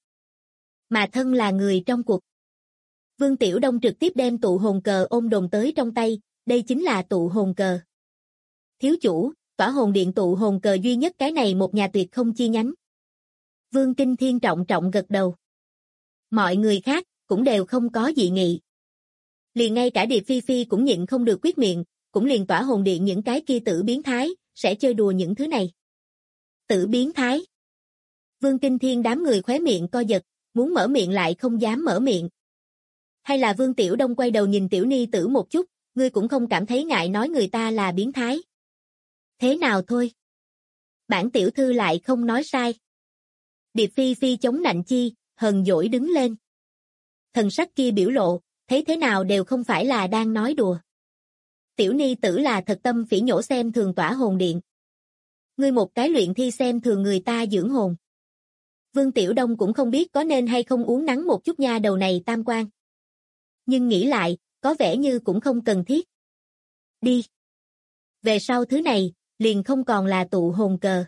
Mà thân là người trong cuộc. Vương Tiểu Đông trực tiếp đem tụ hồn cờ ôm đồn tới trong tay, đây chính là tụ hồn cờ. Thiếu chủ, Tỏa Hồn Điện tụ hồn cờ duy nhất cái này một nhà tuyệt không chi nhánh. Vương Kinh Thiên trọng trọng gật đầu. Mọi người khác, cũng đều không có dị nghị. Liền ngay cả Điệp Phi Phi cũng nhịn không được quyết miệng, cũng liền Tỏa Hồn Điện những cái kia tử biến thái, sẽ chơi đùa những thứ này. Tử biến thái. Vương Kinh Thiên đám người khóe miệng co giật, muốn mở miệng lại không dám mở miệng. Hay là Vương Tiểu Đông quay đầu nhìn Tiểu Ni Tử một chút, ngươi cũng không cảm thấy ngại nói người ta là biến thái. Thế nào thôi? Bản tiểu thư lại không nói sai. Điệp Phi Phi chống nạnh chi, hờn dỗi đứng lên. Thần sắc kia biểu lộ, thấy thế nào đều không phải là đang nói đùa. Tiểu Ni Tử là thật tâm phỉ nhổ xem thường Tỏa Hồn Điện. Ngươi một cái luyện thi xem thường người ta dưỡng hồn. Vương Tiểu Đông cũng không biết có nên hay không uống nắng một chút nha đầu này tam quan. Nhưng nghĩ lại, có vẻ như cũng không cần thiết. Đi. Về sau thứ này, liền không còn là tụ hồn cờ.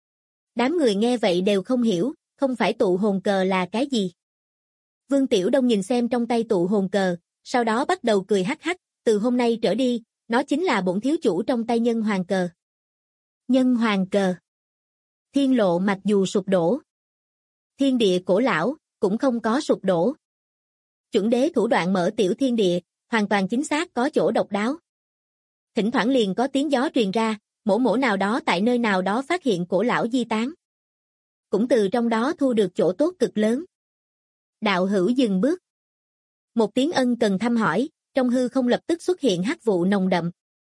Đám người nghe vậy đều không hiểu, không phải tụ hồn cờ là cái gì. Vương Tiểu Đông nhìn xem trong tay tụ hồn cờ, sau đó bắt đầu cười hắc hắc, từ hôm nay trở đi, nó chính là bổn thiếu chủ trong tay nhân hoàng cờ. Nhân hoàng cờ. Thiên lộ mặc dù sụp đổ. Thiên địa cổ lão, cũng không có sụp đổ. Chuẩn đế thủ đoạn mở tiểu thiên địa, hoàn toàn chính xác có chỗ độc đáo. Thỉnh thoảng liền có tiếng gió truyền ra, mổ nào đó tại nơi nào đó phát hiện cổ lão di tán. Cũng từ trong đó thu được chỗ tốt cực lớn. Đạo hữu dừng bước. Một tiếng ân cần thăm hỏi, trong hư không lập tức xuất hiện hắc vụ nồng đậm.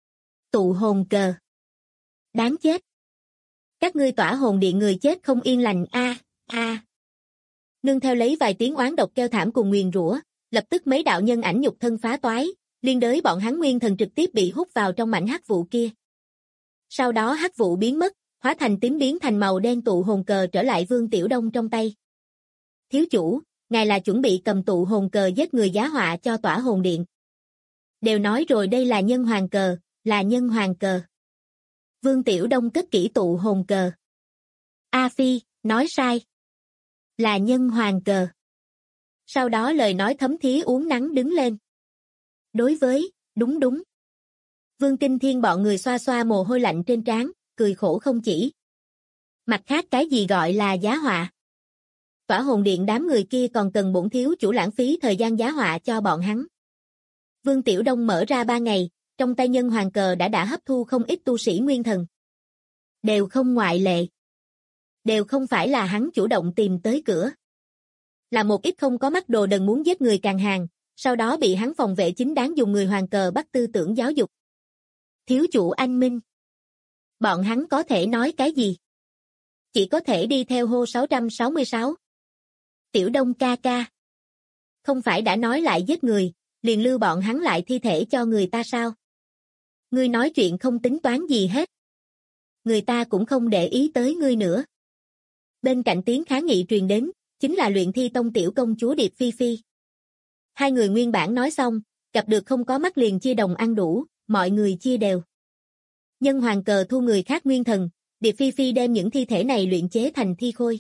Tụ hồn cờ. Đáng chết. Các ngươi Tỏa Hồn Điện người chết không yên lành a. Nương theo lấy vài tiếng oán độc kêu thảm cùng nguyền rủa, lập tức mấy đạo nhân ảnh nhục thân phá toái, liên đới bọn hắn nguyên thần trực tiếp bị hút vào trong mảnh hắc vụ kia. Sau đó hắc vụ biến mất, hóa thành tím biến thành màu đen tụ hồn cờ trở lại Vương Tiểu Đông trong tay. Thiếu chủ, ngài là chuẩn bị cầm tụ hồn cờ giết người giá họa cho tỏa hồn điện. Đều nói rồi đây là nhân hoàng cờ, là nhân hoàng cờ. Vương Tiểu Đông cất kỹ tụ hồn cờ. A Phi, nói sai. Là nhân hoàng cờ. Sau đó lời nói thấm thía uống nắng đứng lên. Đối với, đúng. Vương Kinh Thiên bọn người xoa xoa mồ hôi lạnh trên trán, cười khổ không chỉ. Mặt khác cái gì gọi là giá họa? Tỏa hồn điện đám người kia còn cần bổn thiếu chủ lãng phí thời gian giá họa cho bọn hắn. Vương Tiểu Đông mở ra 3 ngày, trong tay nhân hoàng cờ đã hấp thu không ít tu sĩ nguyên thần. Đều không ngoại lệ. Đều không phải là hắn chủ động tìm tới cửa. Là một ít không có mắt đồ đần muốn giết người càng hàng, sau đó bị hắn phòng vệ chính đáng dùng người hoàng cờ bắt tư tưởng giáo dục. Thiếu chủ anh minh. Bọn hắn có thể nói cái gì? Chỉ có thể đi theo hô 666. Tiểu Đông ca ca. Không phải đã nói lại giết người, liền lưu bọn hắn lại thi thể cho người ta sao? Ngươi nói chuyện không tính toán gì hết. Người ta cũng không để ý tới ngươi nữa. Bên cạnh tiếng kháng nghị truyền đến, chính là Luyện Thi Tông tiểu công chúa Điệp Phi Phi. Hai người nguyên bản nói xong, gặp được không có mắt liền chia đồng ăn đủ, mọi người chia đều. Nhân hoàng cờ thu người khác nguyên thần, Điệp Phi Phi đem những thi thể này luyện chế thành thi khôi.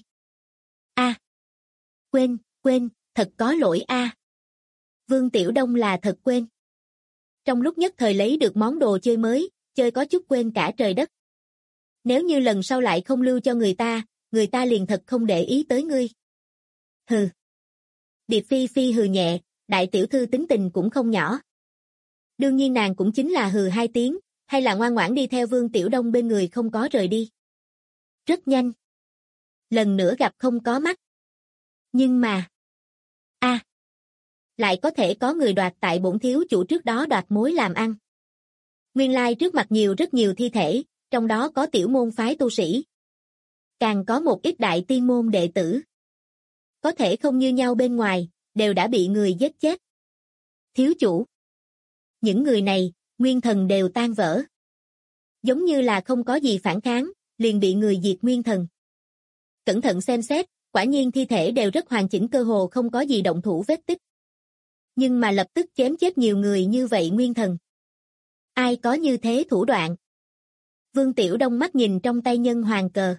Quên, thật có lỗi a. Vương Tiểu Đông là thật quên. Trong lúc nhất thời lấy được món đồ chơi mới, chơi có chút quên cả trời đất. Nếu như lần sau lại không lưu cho người ta liền thật không để ý tới ngươi. Hừ. Điệp Phi Phi hừ nhẹ, đại tiểu thư tính tình cũng không nhỏ. Đương nhiên nàng cũng chính là hừ 2 tiếng, hay là ngoan ngoãn đi theo Vương Tiểu Đông bên người không có rời đi. Rất nhanh. Lần nữa gặp không có mắt. Nhưng mà... lại có thể có người đoạt tại bổn thiếu chủ trước đó đoạt mối làm ăn. Nguyên lai trước mặt rất nhiều thi thể, trong đó có tiểu môn phái tu sĩ. Càng có một ít đại tiên môn đệ tử. Có thể không như nhau bên ngoài, đều đã bị người giết chết. Thiếu chủ. Những người này, nguyên thần đều tan vỡ. Giống như là không có gì phản kháng, liền bị người diệt nguyên thần. Cẩn thận xem xét, quả nhiên thi thể đều rất hoàn chỉnh cơ hồ không có gì động thủ vết tích. Nhưng mà lập tức chém chết nhiều người như vậy nguyên thần. Ai có như thế thủ đoạn? Vương Tiểu Đông mắt nhìn trong tay nhân hoàng cờ.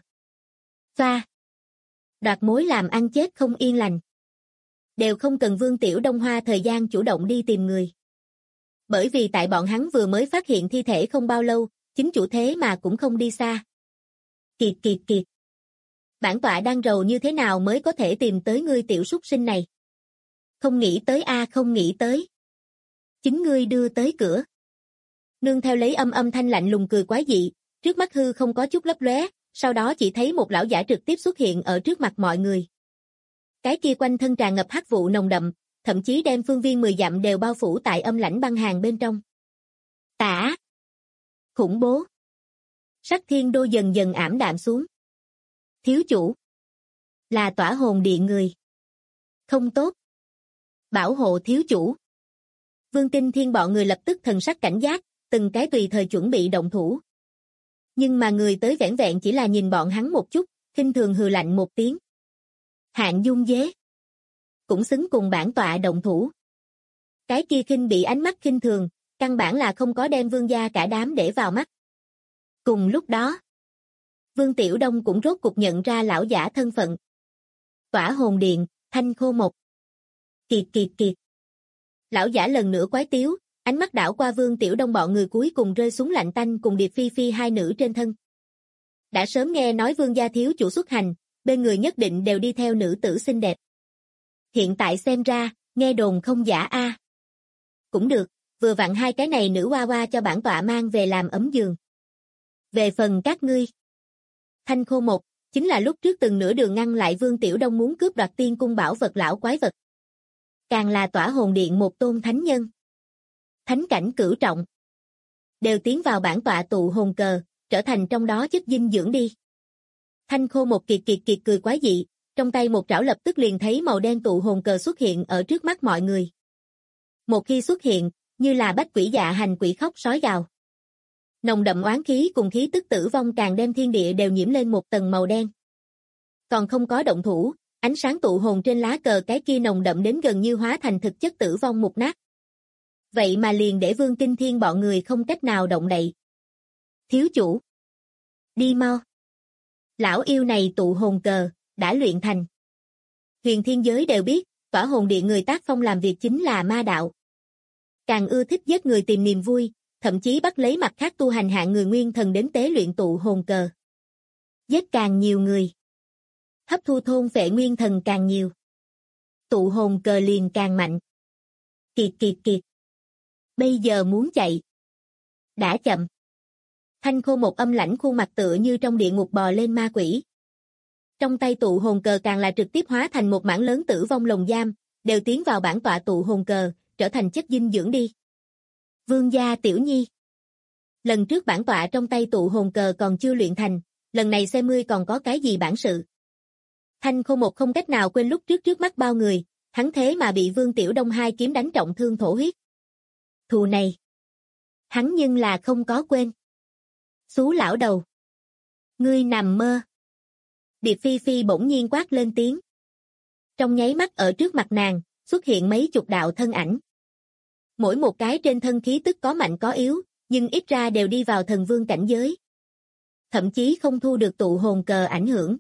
Đoạt mối làm ăn chết không yên lành. Đều không cần Vương Tiểu Đông hoa thời gian chủ động đi tìm người. Bởi vì tại bọn hắn vừa mới phát hiện thi thể không bao lâu, chính chủ thế mà cũng không đi xa. Kiệt. Bản tọa đang rầu như thế nào mới có thể tìm tới ngươi tiểu súc sinh này. Không nghĩ tới không nghĩ tới. Chính ngươi đưa tới cửa. Nương theo lấy âm thanh lạnh lùng cười quái dị, trước mắt hư không có chút lấp lóe, sau đó chỉ thấy một lão giả trực tiếp xuất hiện ở trước mặt mọi người. Cái kia quanh thân tràn ngập hắc vụ nồng đậm, thậm chí đem phương viên 10 dặm đều bao phủ tại âm lãnh băng hàn bên trong. Tả! Khủng bố! Sắc thiên đô dần dần ảm đạm xuống. Thiếu chủ! Là tỏa hồn điện người. Không tốt! Bảo hộ thiếu chủ! Vương Kinh Thiên bọn người lập tức thần sắc cảnh giác, từng cái tùy thời chuẩn bị động thủ. Nhưng mà người tới vẻn vẹn chỉ là nhìn bọn hắn một chút, khinh thường hừ lạnh một tiếng. Hạng Dung Dế cũng xứng cùng bản tọa động thủ. Cái kia khinh bị ánh mắt khinh thường, căn bản là không có đem Vương gia cả đám để vào mắt. Cùng lúc đó, Vương Tiểu Đông cũng rốt cục nhận ra lão giả thân phận. Tỏa hồn điện, Thanh Khô Mộc. Kiệt. Lão giả lần nữa quái tiếu, ánh mắt đảo qua Vương Tiểu Đông bọn người cuối cùng rơi xuống lạnh tanh cùng Điệp Phi Phi hai nữ trên thân. Đã sớm nghe nói Vương gia thiếu chủ xuất hành, bên người nhất định đều đi theo nữ tử xinh đẹp. Hiện tại xem ra, nghe đồn không giả a. Cũng được, vừa vặn hai cái này nữ hoa hoa cho bản tọa mang về làm ấm giường. Về phần các ngươi, Thanh Khô Mộc, chính là lúc trước từng nửa đường ngăn lại Vương Tiểu Đông muốn cướp đoạt tiên cung bảo vật lão quái vật. Càng là tỏa hồn điện một tôn thánh nhân. Thánh cảnh cửu trọng. Đều tiến vào bản tọa tụ hồn cờ, trở thành trong đó chất dinh dưỡng đi. Thanh Khô Mộc kiệt cười quái dị, trong tay một trảo lập tức liền thấy màu đen tụ hồn cờ xuất hiện ở trước mắt mọi người. Một khi xuất hiện, như là bách quỷ dạ hành quỷ khóc sói gào. Nồng đậm oán khí cùng khí tức tử vong càng đem thiên địa đều nhiễm lên một tầng màu đen. Còn không có động thủ, ánh sáng tụ hồn trên lá cờ cái kia nồng đậm đến gần như hóa thành thực chất tử vong mục nát. Vậy mà liền để Vương Kinh Thiên bọn người không cách nào động đậy. Thiếu chủ. Đi mau. Lão yêu này tụ hồn cờ, đã luyện thành. Huyền thiên giới đều biết, tỏa hồn điện người tác phong làm việc chính là ma đạo. Càng ưa thích giết người tìm niềm vui, thậm chí bắt lấy mặt khác tu hành hạng người nguyên thần đến tế luyện tụ hồn cờ. Giết càng nhiều người, hấp thu thôn phệ nguyên thần càng nhiều. Tụ hồn cờ liền càng mạnh. Kiệt kiệt kiệt. Bây giờ muốn chạy. Đã chậm. Thanh Khô một âm lãnh khuôn mặt tựa như trong địa ngục bò lên ma quỷ. Trong tay tụ hồn cờ càng là trực tiếp hóa thành một mảng lớn tử vong lồng giam, đều tiến vào bản tọa tụ hồn cờ, trở thành chất dinh dưỡng đi. Vương gia tiểu nhi. Lần trước bản tọa trong tay tụ hồn cờ còn chưa luyện thành, lần này xem ngươi còn có cái gì bản sự. Thanh Khô một không cách nào quên lúc trước mắt bao người, hắn thế mà bị Vương Tiểu Đông hai kiếm đánh trọng thương thổ huyết. Thù này, hắn nhưng là không có quên. Xú lão đầu. Ngươi nằm mơ. Điệp Phi Phi bỗng nhiên quát lên tiếng. Trong nháy mắt ở trước mặt nàng, xuất hiện mấy chục đạo thân ảnh. Mỗi một cái trên thân khí tức có mạnh có yếu, nhưng ít ra đều đi vào thần vương cảnh giới. Thậm chí không thu được tụ hồn cờ ảnh hưởng.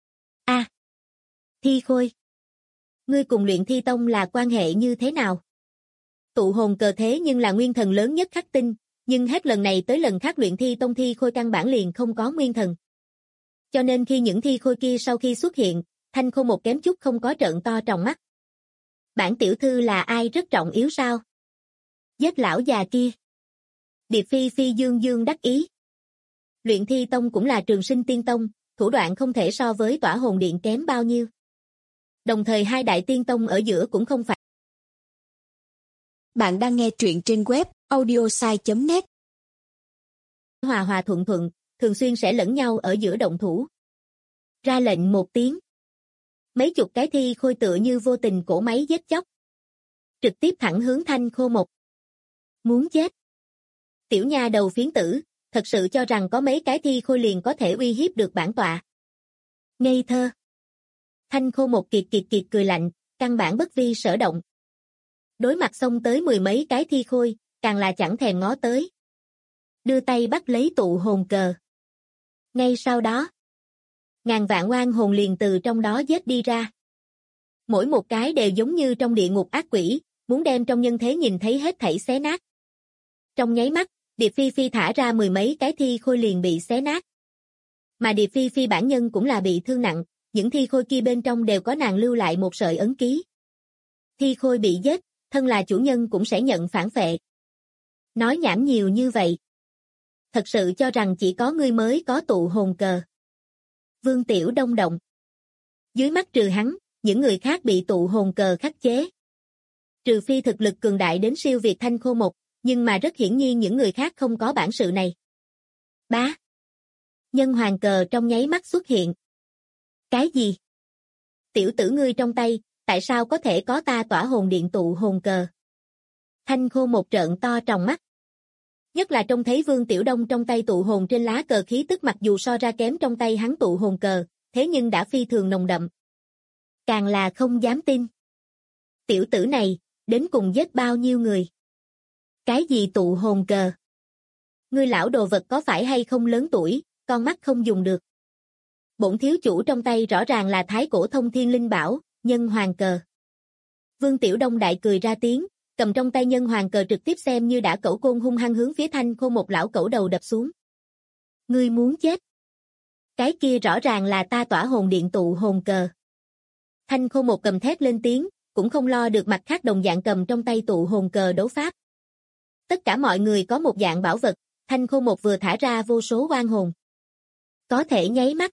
Thi Khôi. Ngươi cùng Luyện Thi Tông là quan hệ như thế nào? Tụ hồn cờ thế nhưng là nguyên thần lớn nhất khắc tinh, nhưng hết lần này tới lần khác Luyện Thi Tông Thi Khôi căn bản liền không có nguyên thần. Cho nên khi những Thi Khôi kia sau khi xuất hiện, Thanh Khô một kém chút không có trợn to tròng mắt. Bản tiểu thư là ai rất trọng yếu sao? Giết lão già kia. Điệp Phi Phi dương dương đắc ý. Luyện Thi Tông cũng là trường sinh tiên tông, thủ đoạn không thể so với tỏa hồn điện kém bao nhiêu. Đồng thời hai đại tiên tông ở giữa cũng không phải. Bạn đang nghe truyện trên web audiosai.net. Hòa hòa thuận thuận, thường xuyên sẽ lẫn nhau ở giữa động thủ. Ra lệnh một tiếng. Mấy chục cái Thi Khôi tựa như vô tình cổ máy giết chóc. Trực tiếp thẳng hướng Thanh Khô một. Muốn chết. Tiểu nha đầu phiến tử, thật sự cho rằng có mấy cái Thi Khôi liền có thể uy hiếp được bản tọa. Ngây thơ. Thanh Khô một kiệt cười lạnh, căn bản bất vi sở động. Đối mặt xông tới mười mấy cái Thi Khôi, càng là chẳng thèm ngó tới. Đưa tay bắt lấy tụ hồn cờ. Ngay sau đó, ngàn vạn oan hồn liền từ trong đó giết đi ra. Mỗi một cái đều giống như trong địa ngục ác quỷ, muốn đem trong nhân thế nhìn thấy hết thảy xé nát. Trong nháy mắt, Điệp Phi Phi thả ra mười mấy cái Thi Khôi liền bị xé nát. Mà Điệp Phi Phi bản nhân cũng là bị thương nặng, những Thi Khôi kia bên trong đều có nàng lưu lại một sợi ấn ký. Thi Khôi bị giết, thân là chủ nhân cũng sẽ nhận phản phệ. Nói nhảm nhiều như vậy. Thật sự cho rằng chỉ có ngươi mới có tụ hồn cờ. Vương Tiểu Đông động. Dưới mắt trừ hắn, những người khác bị tụ hồn cờ khắc chế. Trừ phi thực lực cường đại đến siêu việt Thanh Khô một, nhưng mà rất hiển nhiên những người khác không có bản sự này. Bá. Nhân hoàng cờ trong nháy mắt xuất hiện. Cái gì? Tiểu tử ngươi trong tay, tại sao có thể có ta tỏa hồn điện tụ hồn cờ? Thanh Khô một trợn to tròng mắt. Nhất là trông thấy Vương Tiểu Đông trong tay tụ hồn trên lá cờ khí tức mặc dù so ra kém trong tay hắn tụ hồn cờ, thế nhưng đã phi thường nồng đậm. Càng là không dám tin. Tiểu tử này, đến cùng giết bao nhiêu người? Cái gì tụ hồn cờ? Ngươi lão đồ vật có phải hay không lớn tuổi, con mắt không dùng được. Bổn thiếu chủ trong tay rõ ràng là thái cổ thông thiên linh bảo, nhân hoàng cờ. Vương Tiểu Đông đại cười ra tiếng, cầm trong tay nhân hoàng cờ trực tiếp xem như đã cẩu côn hung hăng hướng phía Thanh Khô một lão cẩu đầu đập xuống. Ngươi muốn chết. Cái kia rõ ràng là ta tỏa hồn điện tụ hồn cờ. Thanh Khô một cầm thét lên tiếng, cũng không lo được mặt khác đồng dạng cầm trong tay tụ hồn cờ đấu pháp. Tất cả mọi người có một dạng bảo vật, Thanh Khô một vừa thả ra vô số oan hồn. Có thể nháy mắt.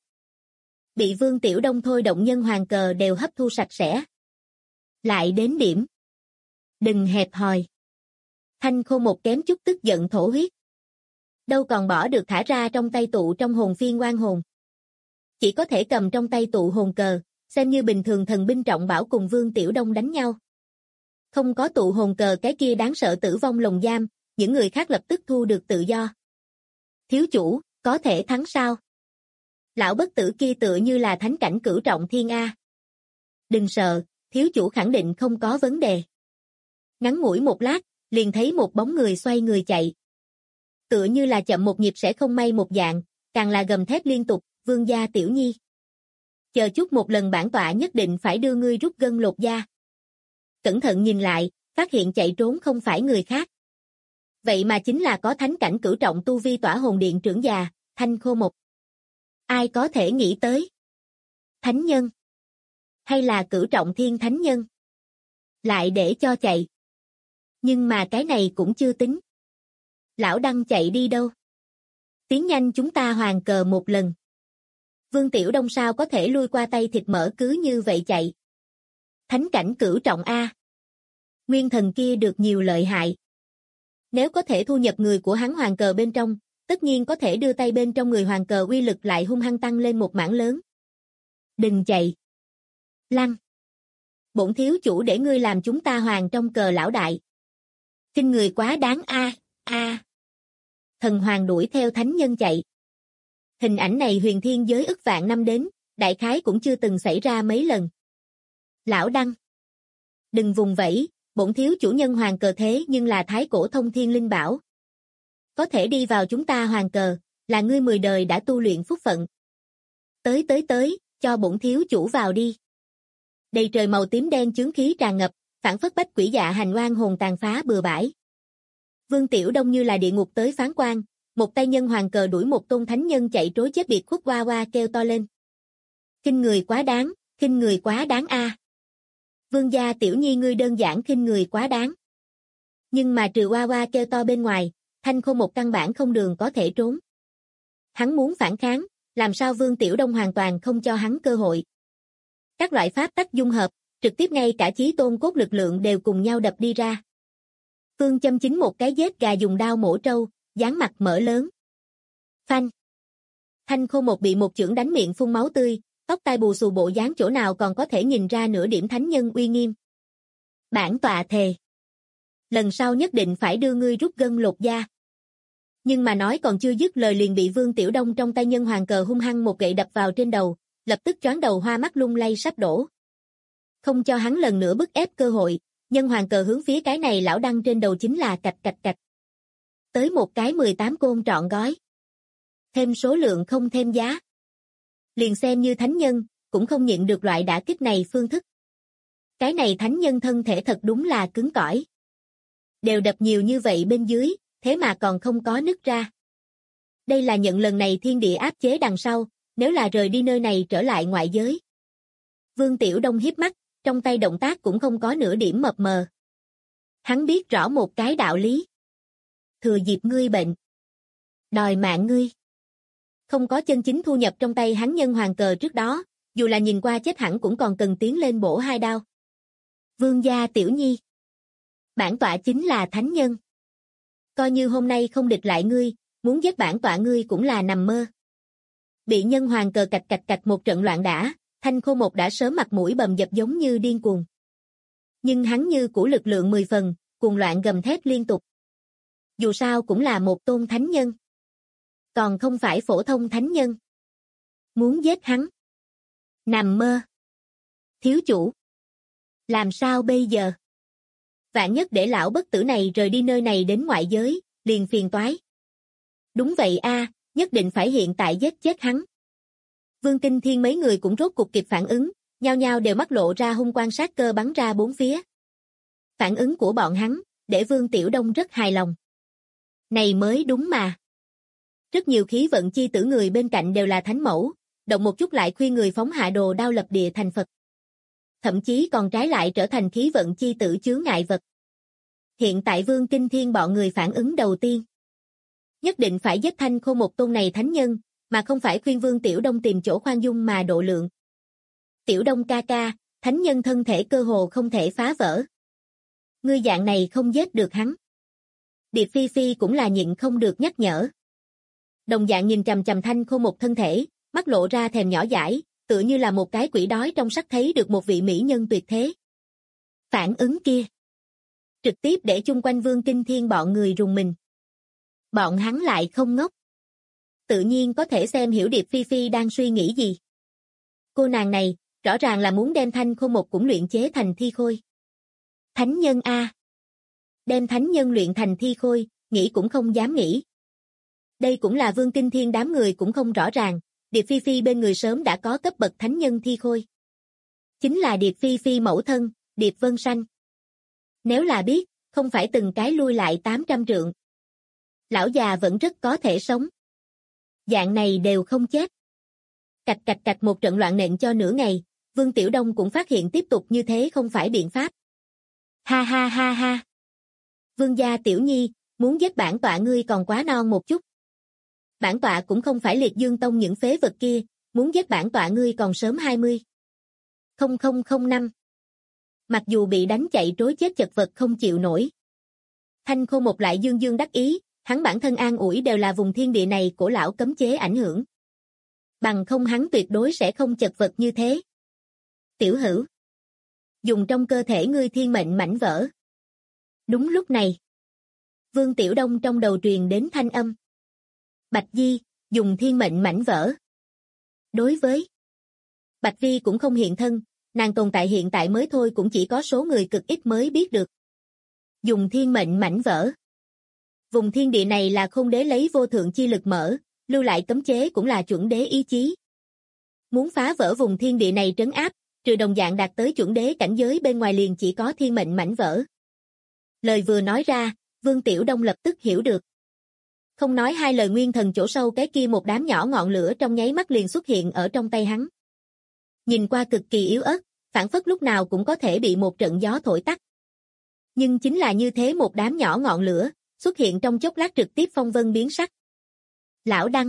Bị Vương Tiểu Đông thôi động nhân hoàng cờ đều hấp thu sạch sẽ. Lại đến điểm. Đừng hẹp hòi. Thanh Khô một kém chút tức giận thổ huyết. Đâu còn bỏ được thả ra trong tay tụ trong hồn phiên oan hồn. Chỉ có thể cầm trong tay tụ hồn cờ, xem như bình thường thần binh trọng bảo cùng Vương Tiểu Đông đánh nhau. Không có tụ hồn cờ cái kia đáng sợ tử vong lồng giam, những người khác lập tức thu được tự do. Thiếu chủ, có thể thắng sao? Lão bất tử kia tựa như là thánh cảnh cửu trọng thiên A. Đừng sợ, thiếu chủ khẳng định không có vấn đề. Ngắn ngủi một lát, liền thấy một bóng người xoay người chạy. Tựa như là chậm một nhịp sẽ không may một dạng, càng là gầm thét liên tục, Vương gia tiểu nhi. Chờ chút một lần bản tọa nhất định phải đưa ngươi rút gân lột da. Cẩn thận nhìn lại, phát hiện chạy trốn không phải người khác. Vậy mà chính là có thánh cảnh cửu trọng tu vi tỏa hồn điện trưởng già, Thanh Khô Một. Ai có thể nghĩ tới? Thánh nhân? Hay là cửu trọng thiên thánh nhân? Lại để cho chạy. Nhưng mà cái này cũng chưa tính. Lão Đăng chạy đi đâu? Tiến nhanh chúng ta hoàn cờ một lần. Vương Tiểu Đông sao có thể lui qua tay thịt mỡ cứ như vậy chạy? Thánh cảnh cửu trọng A. Nguyên thần kia được nhiều lợi hại. Nếu có thể thu nhập người của hắn hoàng cờ bên trong, tất nhiên có thể đưa tay bên trong người hoàng cờ uy lực lại hung hăng tăng lên một mảng lớn. Đừng chạy. Lăn. Bổn thiếu chủ để ngươi làm chúng ta hoàng trong cờ lão đại. Kinh người quá đáng a a. Thần hoàng đuổi theo thánh nhân chạy. Hình ảnh này huyền thiên giới ức vạn năm đến, đại khái cũng chưa từng xảy ra mấy lần. Lão Đăng. Đừng vùng vẫy, bổn thiếu chủ nhân hoàng cờ thế nhưng là thái cổ thông thiên linh bảo. Có thể đi vào chúng ta hoàng cờ, là ngươi 10 đời đã tu luyện phúc phận. Tới, cho bổn thiếu chủ vào đi. Đầy trời màu tím đen chướng khí tràn ngập, phảng phất bách quỷ dạ hành oan hồn tàn phá bừa bãi. Vương Tiểu Đông như là địa ngục tới phán quan, một tay nhân hoàng cờ đuổi một tôn thánh nhân chạy trối chết biệt khuất oa oa kêu to lên. Khinh người quá đáng a. Vương gia tiểu nhi ngươi đơn giản khinh người quá đáng. Nhưng mà trừ oa oa kêu to bên ngoài, Thanh Khô Một căn bản không đường có thể trốn. Hắn muốn phản kháng, làm sao Vương Tiểu Đông hoàn toàn không cho hắn cơ hội. Các loại pháp tắc dung hợp, trực tiếp ngay cả chí tôn cốt lực lượng đều cùng nhau đập đi ra. Phương Châm chính một cái giết gà dùng đao mổ trâu, dán mặt mở lớn. Phanh. Thanh Khô Một bị một chưởng đánh miệng phun máu tươi, tóc tai bù xù bộ dáng chỗ nào còn có thể nhìn ra nửa điểm thánh nhân uy nghiêm. Bản tọa thề. Lần sau nhất định phải đưa ngươi rút gân lột da. Nhưng mà nói còn chưa dứt lời liền bị Vương Tiểu Đông trong tay nhân hoàng cờ hung hăng một gậy đập vào trên đầu, lập tức choáng đầu hoa mắt lung lay sắp đổ. Không cho hắn lần nữa bức ép cơ hội, nhân hoàng cờ hướng phía cái này lão Đăng trên đầu chính là cạch cạch cạch. Tới một cái 18 côn trọn gói. Thêm số lượng không thêm giá. Liền xem như thánh nhân, cũng không nhịn được loại đả kích này phương thức. Cái này thánh nhân thân thể thật đúng là cứng cỏi. Đều đập nhiều như vậy bên dưới, thế mà còn không có nứt ra. Đây là nhận lần này thiên địa áp chế đằng sau, nếu là rời đi nơi này trở lại ngoại giới. Vương Tiểu Đông hiếp mắt, trong tay động tác cũng không có nửa điểm mập mờ. Hắn biết rõ một cái đạo lý. Thừa dịp ngươi bệnh. Đòi mạng ngươi. Không có chân chính thu nhập trong tay hắn nhân hoàng cờ trước đó, dù là nhìn qua chết hẳn cũng còn cần tiến lên bổ hai đao. Vương gia tiểu nhi. Bản tọa chính là thánh nhân. Coi như hôm nay không địch lại ngươi, muốn giết bản tọa ngươi cũng là nằm mơ. Bị nhân hoàng cờ cạch cạch cạch một trận loạn đả, Thanh Khô Một đã sớm mặt mũi bầm dập giống như điên cuồng. Nhưng hắn như của lực lượng 10 phần, cuồng loạn gầm thét liên tục. Dù sao cũng là một tôn thánh nhân. Còn không phải phổ thông thánh nhân. Muốn giết hắn. Nằm mơ. Thiếu chủ. Làm sao bây giờ? Vạn nhất để lão bất tử này rời đi nơi này đến ngoại giới, liền phiền toái. Đúng vậy a, nhất định phải hiện tại giết chết hắn. Vương Kinh Thiên mấy người cũng rốt cục kịp phản ứng, nhao nhao đều mắt lộ ra hung quang sát cơ bắn ra bốn phía. Phản ứng của bọn hắn, để Vương Tiểu Đông rất hài lòng. Này mới đúng mà. Rất nhiều khí vận chi tử người bên cạnh đều là thánh mẫu, động một chút lại khuyên người phóng hạ đồ đao lập địa thành Phật. Thậm chí còn trái lại trở thành khí vận chi tử chướng ngại vật. Hiện tại Vương Kinh Thiên bọn người phản ứng đầu tiên. Nhất định phải giết Thanh Khô Một tôn này thánh nhân, mà không phải khuyên Vương Tiểu Đông tìm chỗ khoan dung mà độ lượng. Tiểu Đông ca ca, thánh nhân thân thể cơ hồ không thể phá vỡ. Ngươi dạng này không giết được hắn. Điệp Phi Phi cũng là nhịn không được nhắc nhở. Đồng dạng nhìn chằm chằm Thanh Khô Một thân thể, mắt lộ ra thèm nhỏ dãi, tựa như là một cái quỷ đói trong sắc thấy được một vị mỹ nhân tuyệt thế. Phản ứng kia. trực tiếp để chung quanh Vương Kinh Thiên bọn người rùng mình. Bọn hắn lại không ngốc. Tự nhiên có thể xem hiểu Điệp Phi Phi đang suy nghĩ gì. Cô nàng này, rõ ràng là muốn đem Thanh Khô Một cũng luyện chế thành thi khôi. Thánh nhân A. Đem thánh nhân luyện thành thi khôi, nghĩ cũng không dám nghĩ. Đây cũng là Vương Kinh Thiên đám người cũng không rõ ràng, Điệp Phi Phi bên người sớm đã có cấp bậc thánh nhân thi khôi. Chính là Điệp Phi Phi mẫu thân, Điệp Vân Sanh. Nếu là biết, không phải từng cái lui lại 800 trượng. Lão già vẫn rất có thể sống. Dạng này đều không chết. Cạch cạch cạch một trận loạn nện cho nửa ngày, Vương Tiểu Đông cũng phát hiện tiếp tục như thế không phải biện pháp. Ha ha ha ha. Vương gia Tiểu Nhi, muốn giết bản tọa ngươi còn quá non một chút. Bản tọa cũng không phải Liệt Dương Tông những phế vật kia, muốn giết bản tọa ngươi còn sớm 20. 0005. Mặc dù bị đánh chạy trối chết chật vật không chịu nổi. Thanh Khô Một lại dương dương đắc ý, hắn bản thân an ủi đều là vùng thiên địa này cổ lão cấm chế ảnh hưởng. Bằng không hắn tuyệt đối sẽ không chật vật như thế. Tiểu Hữu, dùng trong cơ thể ngươi thiên mệnh mảnh vỡ. Đúng lúc này, Vương Tiểu Đông trong đầu truyền đến thanh âm. Bạch Di, dùng thiên mệnh mảnh vỡ. Đối với Bạch Vi cũng không hiện thân, nàng tồn tại hiện tại mới thôi cũng chỉ có số người cực ít mới biết được. Dùng thiên mệnh mảnh vỡ. Vùng thiên địa này là Khôn Đế lấy vô thượng chi lực mở, lưu lại cấm chế cũng là chuẩn đế ý chí. Muốn phá vỡ vùng thiên địa này trấn áp, trừ đồng dạng đạt tới chuẩn đế cảnh giới bên ngoài liền chỉ có thiên mệnh mảnh vỡ. Lời vừa nói ra, Vương Tiểu Đông lập tức hiểu được. Không nói hai lời, nguyên thần chỗ sâu cái kia một đám nhỏ ngọn lửa trong nháy mắt liền xuất hiện ở trong tay hắn. Nhìn qua cực kỳ yếu ớt, phản phất lúc nào cũng có thể bị một trận gió thổi tắt. Nhưng chính là như thế một đám nhỏ ngọn lửa, xuất hiện trong chốc lát trực tiếp phong vân biến sắc. Lão Đăng!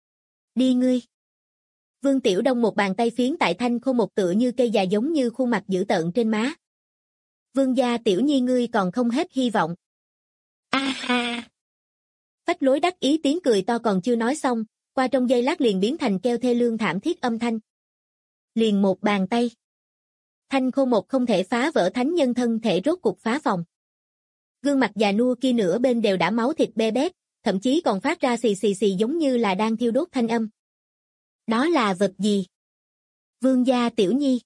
Đi ngươi! Vương Tiểu Đông một bàn tay phiến tại Thanh Khô Một tựa như cây già giống như khuôn mặt dữ tợn trên má. Vương gia Tiểu Nhi ngươi còn không hết hy vọng. A ha! Phách Lối đắc ý tiếng cười to còn chưa nói xong, qua trong giây lát liền biến thành kêu thê lương thảm thiết âm thanh. Liền một bàn tay. Thanh Khô Một không thể phá vỡ thánh nhân thân thể rốt cục phá phòng. Gương mặt già nua kia nửa bên đều đã máu thịt be bét, thậm chí còn phát ra xì xì xì giống như là đang thiêu đốt thanh âm. Đó là vật gì? Vương gia Tiểu Nhi.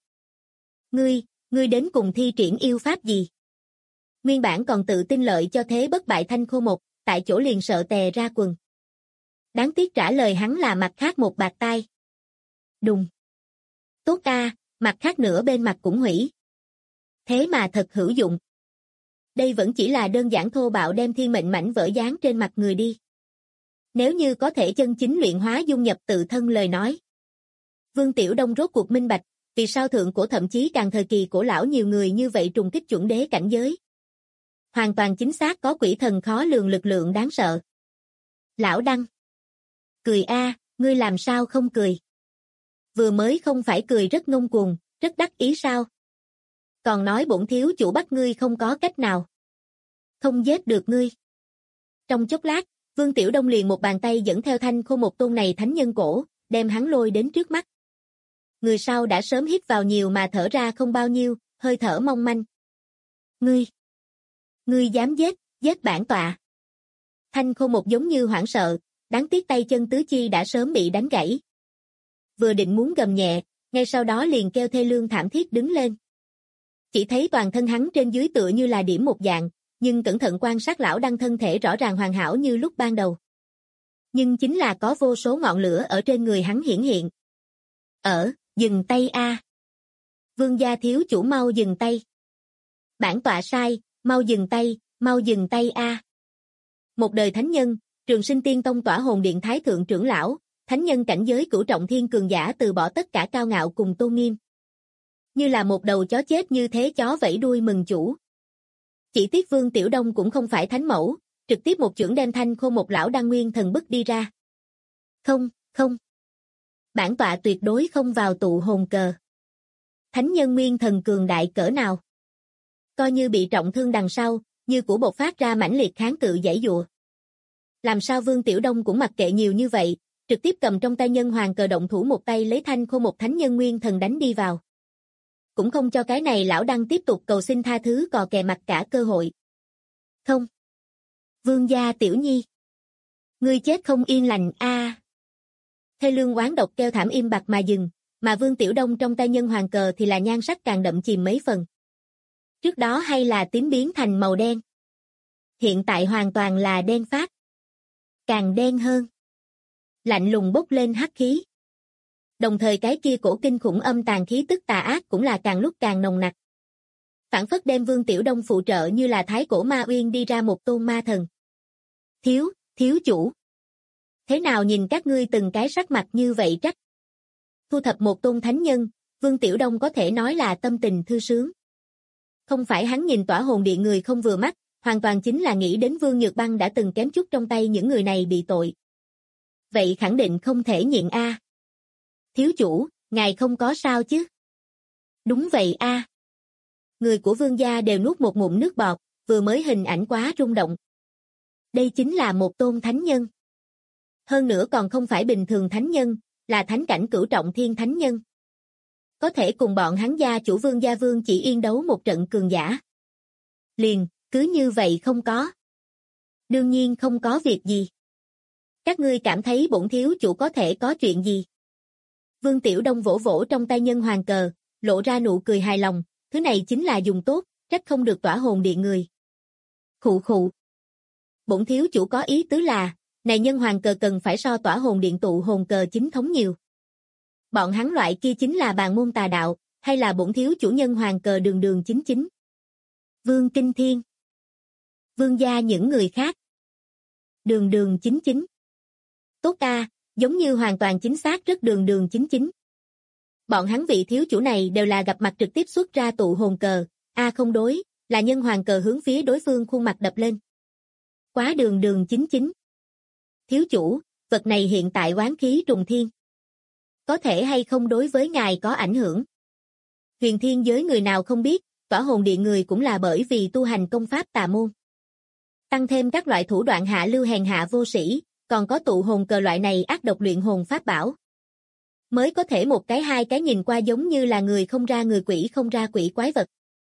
Ngươi đến cùng thi triển yêu pháp gì? Nguyên bản còn tự tin lợi cho thế bất bại Thanh Khô Một, tại chỗ liền sợ tè ra quần. Đáng tiếc trả lời hắn là mặt khác một bạt tai. Đùng. Tốt a, mặt khác nửa bên mặt cũng hủy. Thế mà thật hữu dụng. Đây vẫn chỉ là đơn giản thô bạo đem thiên mệnh mảnh vỡ dán trên mặt người đi. Nếu như có thể chân chính luyện hóa dung nhập tự thân lời nói. Vương Tiểu Đông rốt cuộc minh bạch, vì sao thượng cổ thậm chí càng thời kỳ cổ lão nhiều người như vậy trùng kích chuẩn đế cảnh giới. Hoàn toàn chính xác có quỷ thần khó lường lực lượng đáng sợ. Lão Đăng. Cười a, ngươi làm sao không cười? Vừa mới không phải cười rất ngông cuồng, rất đắc ý sao? Còn nói bổn thiếu chủ bắt ngươi không có cách nào. Không giết được ngươi. Trong chốc lát, Vương Tiểu Đông liền một bàn tay dẫn theo Thanh Khô Một tôn này thánh nhân cổ, đem hắn lôi đến trước mắt. Người sau đã sớm hít vào nhiều mà thở ra không bao nhiêu, hơi thở mong manh. Ngươi dám giết bản tọa. Thanh Khô Một giống như hoảng sợ, đáng tiếc tay chân tứ chi đã sớm bị đánh gãy. Vừa định muốn gầm nhẹ, ngay sau đó liền kêu thê lương thảm thiết đứng lên. Chỉ thấy toàn thân hắn trên dưới tựa như là điểm một dạng, nhưng cẩn thận quan sát lão Đăng thân thể rõ ràng hoàn hảo như lúc ban đầu. Nhưng chính là có vô số ngọn lửa ở trên người hắn hiển hiện. Dừng tay a. Vương gia thiếu chủ mau dừng tay. Bản tọa sai, mau dừng tay a. Một đời thánh nhân, Trường Sinh Tiên Tông Tỏa Hồn Điện Thái thượng trưởng lão, thánh nhân cảnh giới cửu trọng thiên cường giả từ bỏ tất cả cao ngạo cùng tôn nghiêm. Như là một đầu chó chết như thế chó vẫy đuôi mừng chủ. Chỉ tiếc Vương Tiểu Đông cũng không phải thánh mẫu, trực tiếp một chưởng đem Thanh Khô Một lão Đăng nguyên thần bức đi ra. Không. Bản tọa tuyệt đối không vào tụ hồn cờ. Thánh nhân nguyên thần cường đại cỡ nào? Coi như bị trọng thương đằng sau, như của bộc phát ra mãnh liệt kháng cự giãy giụa. Làm sao Vương Tiểu Đông cũng mặc kệ nhiều như vậy, trực tiếp cầm trong tay nhân hoàng cờ động thủ một tay lấy Thanh Khô Một thánh nhân nguyên thần đánh đi vào. Cũng không cho cái này lão Đăng tiếp tục cầu xin tha thứ cò kè mặt cả cơ hội. Không. Vương gia tiểu nhi. Ngươi chết không yên lành a. Thê lương oán độc kêu thảm im bặt mà dừng, mà Vương Tiểu Đông trong tay nhân hoàng cờ thì là nhan sắc càng đậm chìm mấy phần. Trước đó hay là tím biến thành màu đen. Hiện tại hoàn toàn là đen phát. Càng đen hơn. Lạnh lùng bốc lên hắc khí. Đồng thời cái kia cổ kinh khủng âm tàn khí tức tà ác cũng là càng lúc càng nồng nặc. Phản phất đem Vương Tiểu Đông phụ trợ như là thái cổ ma uyên đi ra một tôn ma thần. Thiếu chủ. Thế nào nhìn các ngươi từng cái sắc mặt như vậy trách? Thu thập một tôn thánh nhân, Vương Tiểu Đông có thể nói là tâm tình thư sướng. Không phải hắn nhìn tỏa hồn điện người không vừa mắt, hoàn toàn chính là nghĩ đến Vương Nhược Băng đã từng kém chút trong tay những người này bị tội. Vậy khẳng định không thể nhịn a. Thiếu chủ, ngài không có sao chứ? Đúng vậy a. Người của Vương gia đều nuốt một ngụm nước bọt, vừa mới hình ảnh quá rung động. Đây chính là một tôn thánh nhân. Hơn nữa còn không phải bình thường thánh nhân, là thánh cảnh cửu trọng thiên thánh nhân. Có thể cùng bọn hắn gia chủ Vương gia Vương Chỉ Yên đấu một trận cường giả. Liền, cứ như vậy không có. Đương nhiên không có việc gì. Các ngươi cảm thấy bổn thiếu chủ có thể có chuyện gì? Vương Tiểu Đông vỗ vỗ trong tay nhân hoàng cờ, lộ ra nụ cười hài lòng, thứ này chính là dùng tốt, trách không được tỏa hồn điện người. Khụ khụ. Bổn thiếu chủ có ý tứ là, này nhân hoàng cờ cần phải so tỏa hồn điện tụ hồn cờ chính thống nhiều. Bọn hắn loại kia chính là bàn môn tà đạo, hay là bổn thiếu chủ nhân hoàng cờ đường đường chính chính. Vương Kinh Thiên. Vương gia những người khác. Đường đường chính chính. Tốt a, giống như hoàn toàn chính xác rất đường đường chính chính. Bọn hắn vị thiếu chủ này đều là gặp mặt trực tiếp xuất ra tụ hồn cờ, không đối, là nhân hoàng cờ hướng phía đối phương khuôn mặt đập lên. Quá đường đường chính chính. Thiếu chủ, vật này hiện tại oán khí trùng thiên. Có thể hay không đối với ngài có ảnh hưởng? Huyền thiên giới người nào không biết, tỏa hồn điện người cũng là bởi vì tu hành công pháp tà môn. Tăng thêm các loại thủ đoạn hạ lưu hèn hạ vô sĩ, còn có tụ hồn cờ loại này ác độc luyện hồn pháp bảo. Mới có thể một cái hai cái nhìn qua giống như là người không ra người quỷ không ra quỷ quái vật.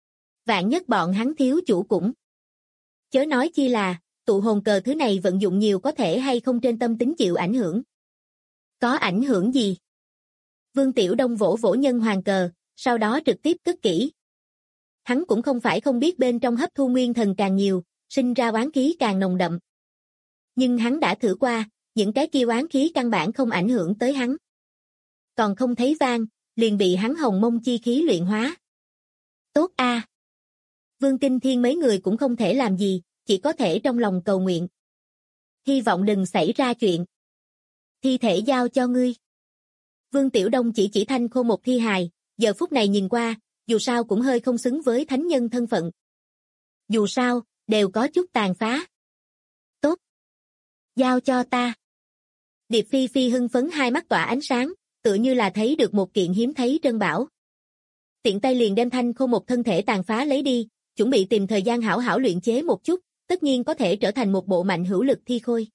Vạn nhất bọn hắn thiếu chủ cũng. Chớ nói chi là, tụ hồn cờ thứ này vận dụng nhiều có thể hay không trên tâm tính chịu ảnh hưởng. Có ảnh hưởng gì? Vương Tiểu Đông vỗ vỗ nhân hoàng cờ, sau đó trực tiếp cất kỹ. Hắn cũng không phải không biết bên trong hấp thu nguyên thần càng nhiều, sinh ra oán khí càng nồng đậm. Nhưng hắn đã thử qua, những cái kia oán khí căn bản không ảnh hưởng tới hắn. Còn không thấy vang, liền bị hắn hồng mông chi khí luyện hóa. Tốt a. Vương Kinh Thiên mấy người cũng không thể làm gì, chỉ có thể trong lòng cầu nguyện. Hy vọng đừng xảy ra chuyện. Thi thể giao cho ngươi. Vương Tiểu Đông chỉ thanh khô một thi hài, giờ phút này nhìn qua, dù sao cũng hơi không xứng với thánh nhân thân phận. Dù sao, đều có chút tàn phá. Tốt. Giao cho ta. Điệp Phi Phi hưng phấn hai mắt tỏa ánh sáng, tựa như là thấy được một kiện hiếm thấy trân bảo. Tiện tay liền đem thanh khô một thân thể tàn phá lấy đi, chuẩn bị tìm thời gian hảo hảo luyện chế một chút, tất nhiên có thể trở thành một bộ mạnh hữu lực thi khôi.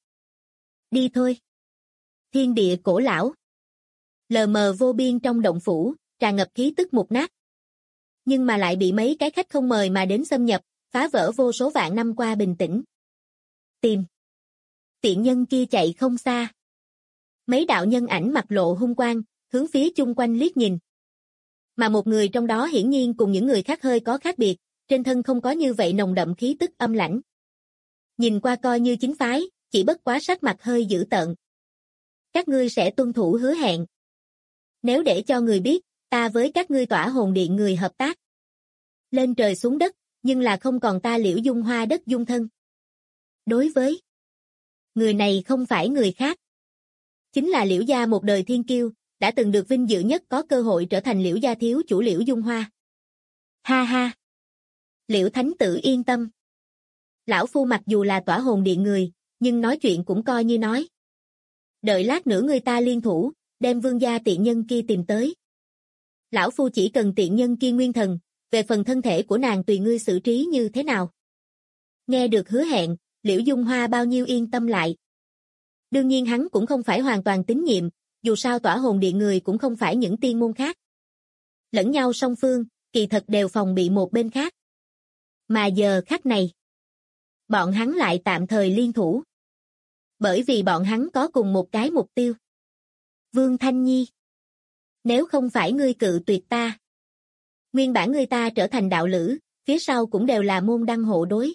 Đi thôi. Thiên địa cổ lão. Lờ mờ vô biên trong động phủ, tràn ngập khí tức mục nát. Nhưng mà lại bị mấy cái khách không mời mà đến xâm nhập, phá vỡ vô số vạn năm qua bình tĩnh. Tìm. Tiện nhân kia chạy không xa. Mấy đạo nhân ảnh mặt lộ hung quang, hướng phía chung quanh liếc nhìn. Mà một người trong đó hiển nhiên cùng những người khác hơi có khác biệt, trên thân không có như vậy nồng đậm khí tức âm lãnh. Nhìn qua coi như chính phái, chỉ bất quá sắc mặt hơi dữ tợn. Các ngươi sẽ tuân thủ hứa hẹn. Nếu để cho người biết, ta với các ngươi tỏa hồn điện người hợp tác. Lên trời xuống đất, nhưng là không còn ta Liễu Dung Hoa đất dung thân. Đối với người này không phải người khác. Chính là Liễu gia một đời thiên kiêu, đã từng được vinh dự nhất có cơ hội trở thành Liễu gia thiếu chủ Liễu Dung Hoa. Ha ha. Liễu Thánh Tử yên tâm. Lão Phu mặc dù là tỏa hồn điện người, nhưng nói chuyện cũng coi như nói. Đợi lát nữa người ta liên thủ, đem vương gia tiện nhân kia tìm tới. Lão Phu chỉ cần tiện nhân kia nguyên thần, về phần thân thể của nàng tùy ngươi xử trí như thế nào. Nghe được hứa hẹn, Liễu Dung Hoa bao nhiêu yên tâm lại. Đương nhiên hắn cũng không phải hoàn toàn tín nhiệm, dù sao tỏa hồn điện người cũng không phải những tiên môn khác. Lẫn nhau song phương, kỳ thật đều phòng bị một bên khác. Mà giờ khắc này, bọn hắn lại tạm thời liên thủ. Bởi vì bọn hắn có cùng một cái mục tiêu. Vương Thanh Nhi. Nếu không phải ngươi cự tuyệt ta. Nguyên bản ngươi ta trở thành đạo lữ, phía sau cũng đều là môn đăng hộ đối.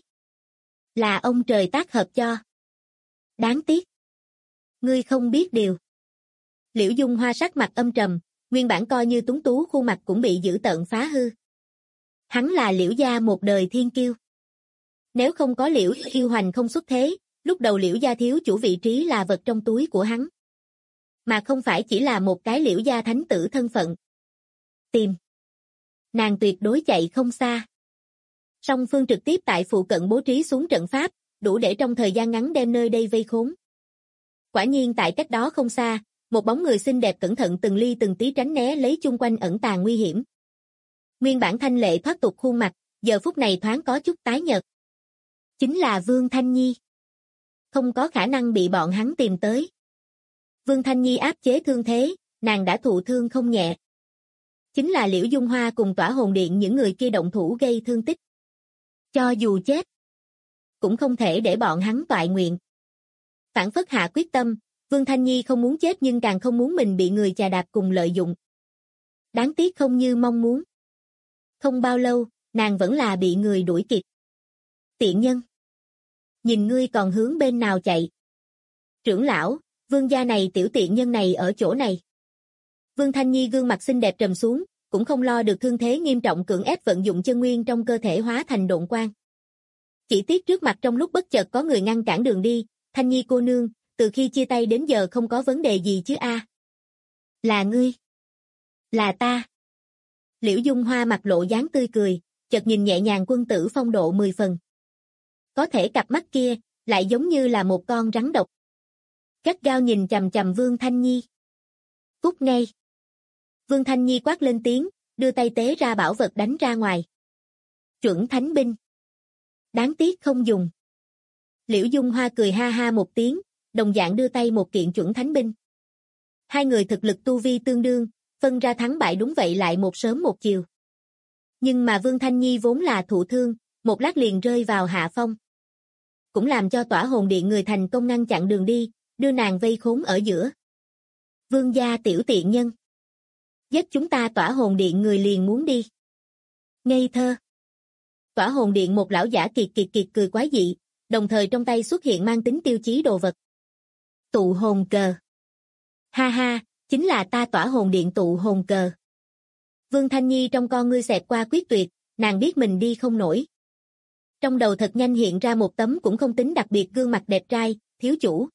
Là ông trời tác hợp cho. Đáng tiếc. Ngươi không biết điều. Liễu Dung Hoa sắc mặt âm trầm, nguyên bản coi như tuấn tú khuôn mặt cũng bị dữ tợn phá hư. Hắn là Liễu gia một đời thiên kiêu. Nếu không có Liễu Yêu Hoành không xuất thế, lúc đầu Liễu gia thiếu chủ vị trí là vật trong túi của hắn. Mà không phải chỉ là một cái Liễu gia thánh tử thân phận. Tìm. Nàng tuyệt đối chạy không xa. Song phương trực tiếp tại phụ cận bố trí xuống trận pháp, đủ để trong thời gian ngắn đem nơi đây vây khốn. Quả nhiên tại cách đó không xa, một bóng người xinh đẹp cẩn thận từng ly từng tí tránh né lấy chung quanh ẩn tàng nguy hiểm. Nguyên bản thanh lệ thoát tục khuôn mặt, giờ phút này thoáng có chút tái nhợt. Chính là Vương Thanh Nhi. Không có khả năng bị bọn hắn tìm tới. Vương Thanh Nhi áp chế thương thế, nàng đã thụ thương không nhẹ. Chính là Liễu Dung Hoa cùng Tỏa Hồn Điện những người kia động thủ gây thương tích. Cho dù chết, cũng không thể để bọn hắn toại nguyện. Phản phất hạ quyết tâm, Vương Thanh Nhi không muốn chết nhưng càng không muốn mình bị người chà đạp cùng lợi dụng. Đáng tiếc không như mong muốn. Không bao lâu, nàng vẫn là bị người đuổi kịp. Tiện nhân! Nhìn ngươi còn hướng bên nào chạy. Trưởng lão, Vương gia này tiểu tiện nhân này ở chỗ này. Vương Thanh Nhi gương mặt xinh đẹp trầm xuống, cũng không lo được thương thế nghiêm trọng cưỡng ép vận dụng chân nguyên trong cơ thể hóa thành độn quang. Chỉ tiếc trước mặt trong lúc bất chợt có người ngăn cản đường đi, Thanh Nhi cô nương, từ khi chia tay đến giờ không có vấn đề gì chứ a? Là ngươi? Là ta? Liễu Dung Hoa mặt lộ dáng tươi cười, chợt nhìn nhẹ nhàng quân tử phong độ 10 phần. Có thể cặp mắt kia, lại giống như là một con rắn độc. Gắt gao nhìn chằm chằm Vương Thanh Nhi. Cút ngay. Vương Thanh Nhi quát lên tiếng, đưa tay tế ra bảo vật đánh ra ngoài. Chuẩn thánh binh. Đáng tiếc không dùng. Liễu Dung Hoa cười ha ha một tiếng, đồng dạng đưa tay một kiện chuẩn thánh binh. Hai người thực lực tu vi tương đương, phân ra thắng bại đúng vậy lại một sớm một chiều. Nhưng mà Vương Thanh Nhi vốn là thụ thương, một lát liền rơi vào hạ phong. Cũng làm cho Tỏa Hồn Điện người thành công ngăn chặn đường đi, đưa nàng vây khốn ở giữa. Vương gia tiểu tiện nhân. Giết chúng ta Tỏa Hồn Điện người liền muốn đi. Ngây thơ. Tỏa Hồn Điện một lão giả kiệt cười quái dị, đồng thời trong tay xuất hiện mang tính tiêu chí đồ vật. Tụ hồn cờ. Ha ha, chính là ta Tỏa Hồn Điện tụ hồn cờ. Vương Thanh Nhi trong con ngươi xẹt qua quyết tuyệt, nàng biết mình đi không nổi. Trong đầu thật nhanh hiện ra một tấm cũng không tính đặc biệt gương mặt đẹp trai, thiếu chủ.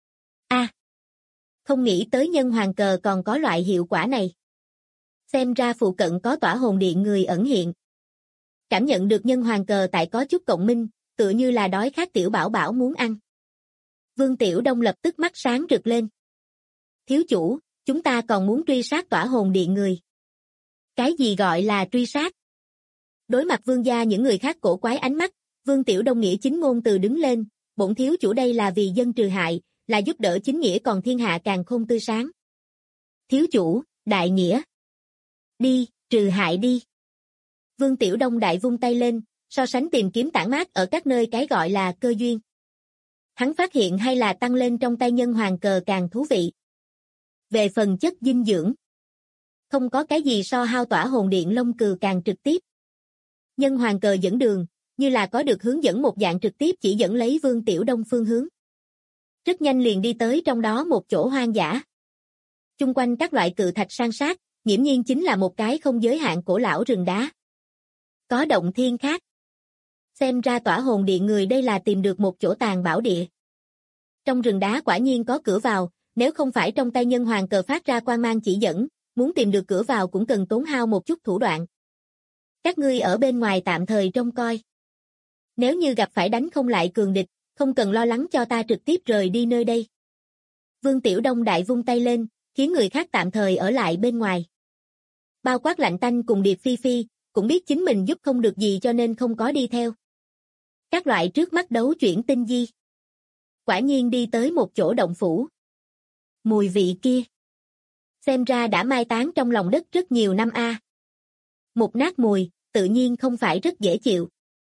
Không nghĩ tới nhân hoàng cờ còn có loại hiệu quả này. Xem ra phụ cận có Tỏa Hồn Điện người ẩn hiện. Cảm nhận được nhân hoàng cờ tại có chút cộng minh, tựa như là đói khát tiểu bảo bảo muốn ăn. Vương Tiểu Đông lập tức mắt sáng rực lên. Thiếu chủ, chúng ta còn muốn truy sát Tỏa Hồn Điện người. Cái gì gọi là truy sát? Đối mặt vương gia những người khác cổ quái ánh mắt, Vương Tiểu Đông nghĩa chính ngôn từ đứng lên, bổn thiếu chủ đây là vì dân trừ hại, là giúp đỡ chính nghĩa còn thiên hạ càng khôn tươi sáng. Thiếu chủ, đại nghĩa. Đi, trừ hại đi. Vương Tiểu Đông đại vung tay lên, so sánh tìm kiếm tản mát ở các nơi cái gọi là cơ duyên. Hắn phát hiện hay là tăng lên trong tay nhân hoàng cờ càng thú vị. Về phần chất dinh dưỡng, không có cái gì so hao Tỏa Hồn Điện lông cừu càng trực tiếp. Nhân hoàng cờ dẫn đường, như là có được hướng dẫn một dạng trực tiếp chỉ dẫn lấy Vương Tiểu Đông phương hướng. Rất nhanh liền đi tới trong đó một chỗ hoang dã. Chung quanh các loại cự thạch san sát, nghiễm nhiên chính là một cái không giới hạn cổ lão rừng đá. Có động thiên khác. Xem ra Tỏa Hồn Điện người đây là tìm được một chỗ tàng bảo địa. Trong rừng đá quả nhiên có cửa vào, nếu không phải trong tay nhân hoàng cờ phát ra quang mang chỉ dẫn, muốn tìm được cửa vào cũng cần tốn hao một chút thủ đoạn. Các ngươi ở bên ngoài tạm thời trông coi. Nếu như gặp phải đánh không lại cường địch, không cần lo lắng cho ta trực tiếp rời đi nơi đây. Vương Tiểu Đông đại vung tay lên, khiến người khác tạm thời ở lại bên ngoài. Bao quát Lạnh Tanh cùng Điệp Phi Phi, cũng biết chính mình giúp không được gì cho nên không có đi theo. Các loại trước mắt đấu chuyển tinh di. Quả nhiên đi tới một chỗ động phủ. Mùi vị kia. Xem ra đã mai táng trong lòng đất rất nhiều năm a. Một nát mùi, tự nhiên không phải rất dễ chịu.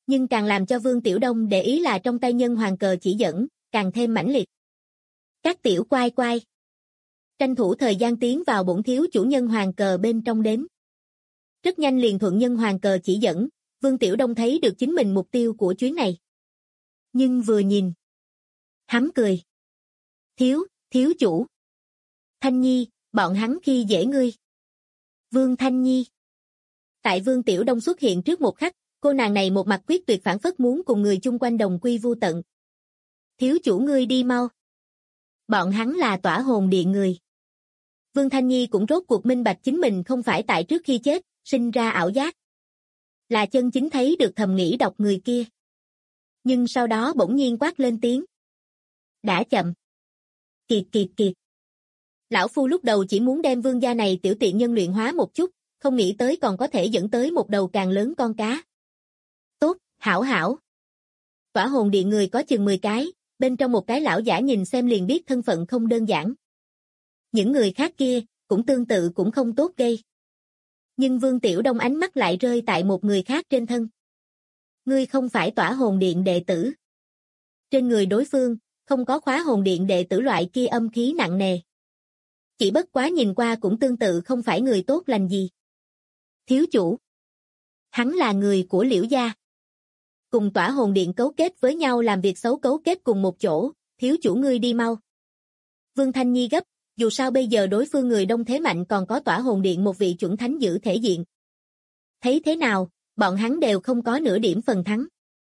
Nhưng càng làm cho Vương Tiểu Đông để ý là trong tay nhân hoàng cờ chỉ dẫn, càng thêm mãnh liệt. Các tiểu quai quai. Tranh thủ thời gian tiến vào bổn thiếu chủ nhân hoàng cờ bên trong đến. Rất nhanh liền thuận nhân hoàng cờ chỉ dẫn, Vương Tiểu Đông thấy được chính mình mục tiêu của chuyến này. Nhưng vừa nhìn, hắn cười. Thiếu chủ. Thanh Nhi, bọn hắn khi dễ ngươi. Vương Thanh Nhi. Tại Vương Tiểu Đông xuất hiện trước một khắc, cô nàng này một mặt quyết tuyệt phản phất muốn cùng người chung quanh đồng quy vu tận. Thiếu chủ ngươi đi mau. Bọn hắn là tỏa hồn điện người. Vương Thanh Nhi cũng rốt cuộc minh bạch chính mình không phải tại trước khi chết, sinh ra ảo giác. Là chân chính thấy được thầm nghĩ độc người kia. Nhưng sau đó bỗng nhiên quát lên tiếng. Đã chậm. Kiệt. Lão Phu lúc đầu chỉ muốn đem vương gia này tiểu tiện nhân luyện hóa một chút, không nghĩ tới còn có thể dẫn tới một đầu càng lớn con cá. Tốt, hảo. Tỏa hồn điện người có chừng 10 cái, bên trong một cái lão giả nhìn xem liền biết thân phận không đơn giản. Những người khác kia, cũng tương tự cũng không tốt gây. Nhưng Vương Tiểu Đông ánh mắt lại rơi tại một người khác trên thân. Ngươi không phải tỏa hồn điện đệ tử. Trên người đối phương, không có khóa hồn điện đệ tử loại kia âm khí nặng nề. Chỉ bất quá nhìn qua cũng tương tự không phải người tốt lành gì. Thiếu chủ. Hắn là người của Liễu gia. Cùng tỏa hồn điện cấu kết với nhau làm việc xấu cấu kết cùng một chỗ, thiếu chủ ngươi đi mau. Vương Thanh Nhi gấp, dù sao bây giờ đối phương người đông thế mạnh còn có tỏa hồn điện một vị chuẩn thánh giữ thể diện. Thấy thế nào, bọn hắn đều không có nửa điểm phần thắng.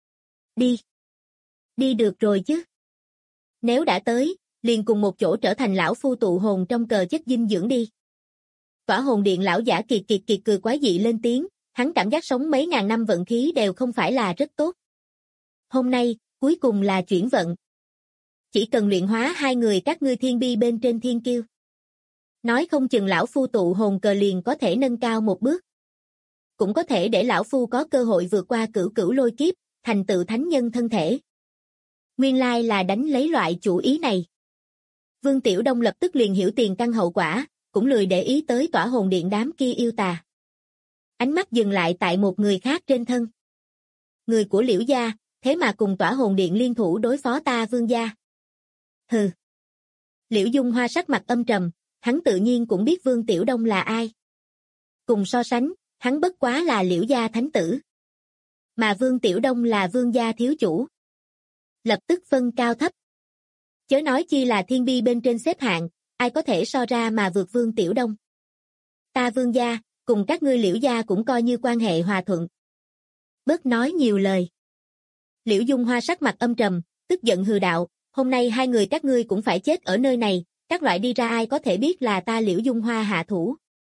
Đi được rồi chứ. Nếu đã tới, liền cùng một chỗ trở thành lão phu tụ hồn trong cờ chất dinh dưỡng đi. Tỏa hồn điện lão giả kiệt cười quái dị lên tiếng, hắn cảm giác sống mấy ngàn năm vận khí đều không phải là rất tốt. Hôm nay, cuối cùng là chuyển vận. Chỉ cần luyện hóa hai người các ngươi thiên bi bên trên thiên kiêu. Nói không chừng lão phu tụ hồn cờ liền có thể nâng cao một bước. Cũng có thể để lão phu có cơ hội vượt qua cửu lôi kiếp, thành tựu thánh nhân thân thể. Nguyên lai là đánh lấy loại chủ ý này. Vương Tiểu Đông lập tức liền hiểu tiền căn hậu quả, cũng lười để ý tới tỏa hồn điện đám kia yêu tà. Ánh mắt dừng lại tại một người khác trên thân. Người của Liễu gia, thế mà cùng tỏa hồn điện liên thủ đối phó ta Vương gia. Hừ. Liễu Dung Hoa sắc mặt âm trầm, hắn tự nhiên cũng biết Vương Tiểu Đông là ai. Cùng so sánh, hắn bất quá là Liễu gia thánh tử. Mà Vương Tiểu Đông là Vương gia thiếu chủ. Lập tức phân cao thấp. Chớ nói chi là thiên bi bên trên xếp hạng, ai có thể so ra mà vượt Vương Tiểu Đông. Ta Vương gia, cùng các ngươi Liễu gia cũng coi như quan hệ hòa thuận. Bớt nói nhiều lời. Liễu Dung Hoa sắc mặt âm trầm, tức giận hừ đạo, hôm nay hai người các ngươi cũng phải chết ở nơi này, các loại đi ra ai có thể biết là ta Liễu Dung Hoa hạ thủ.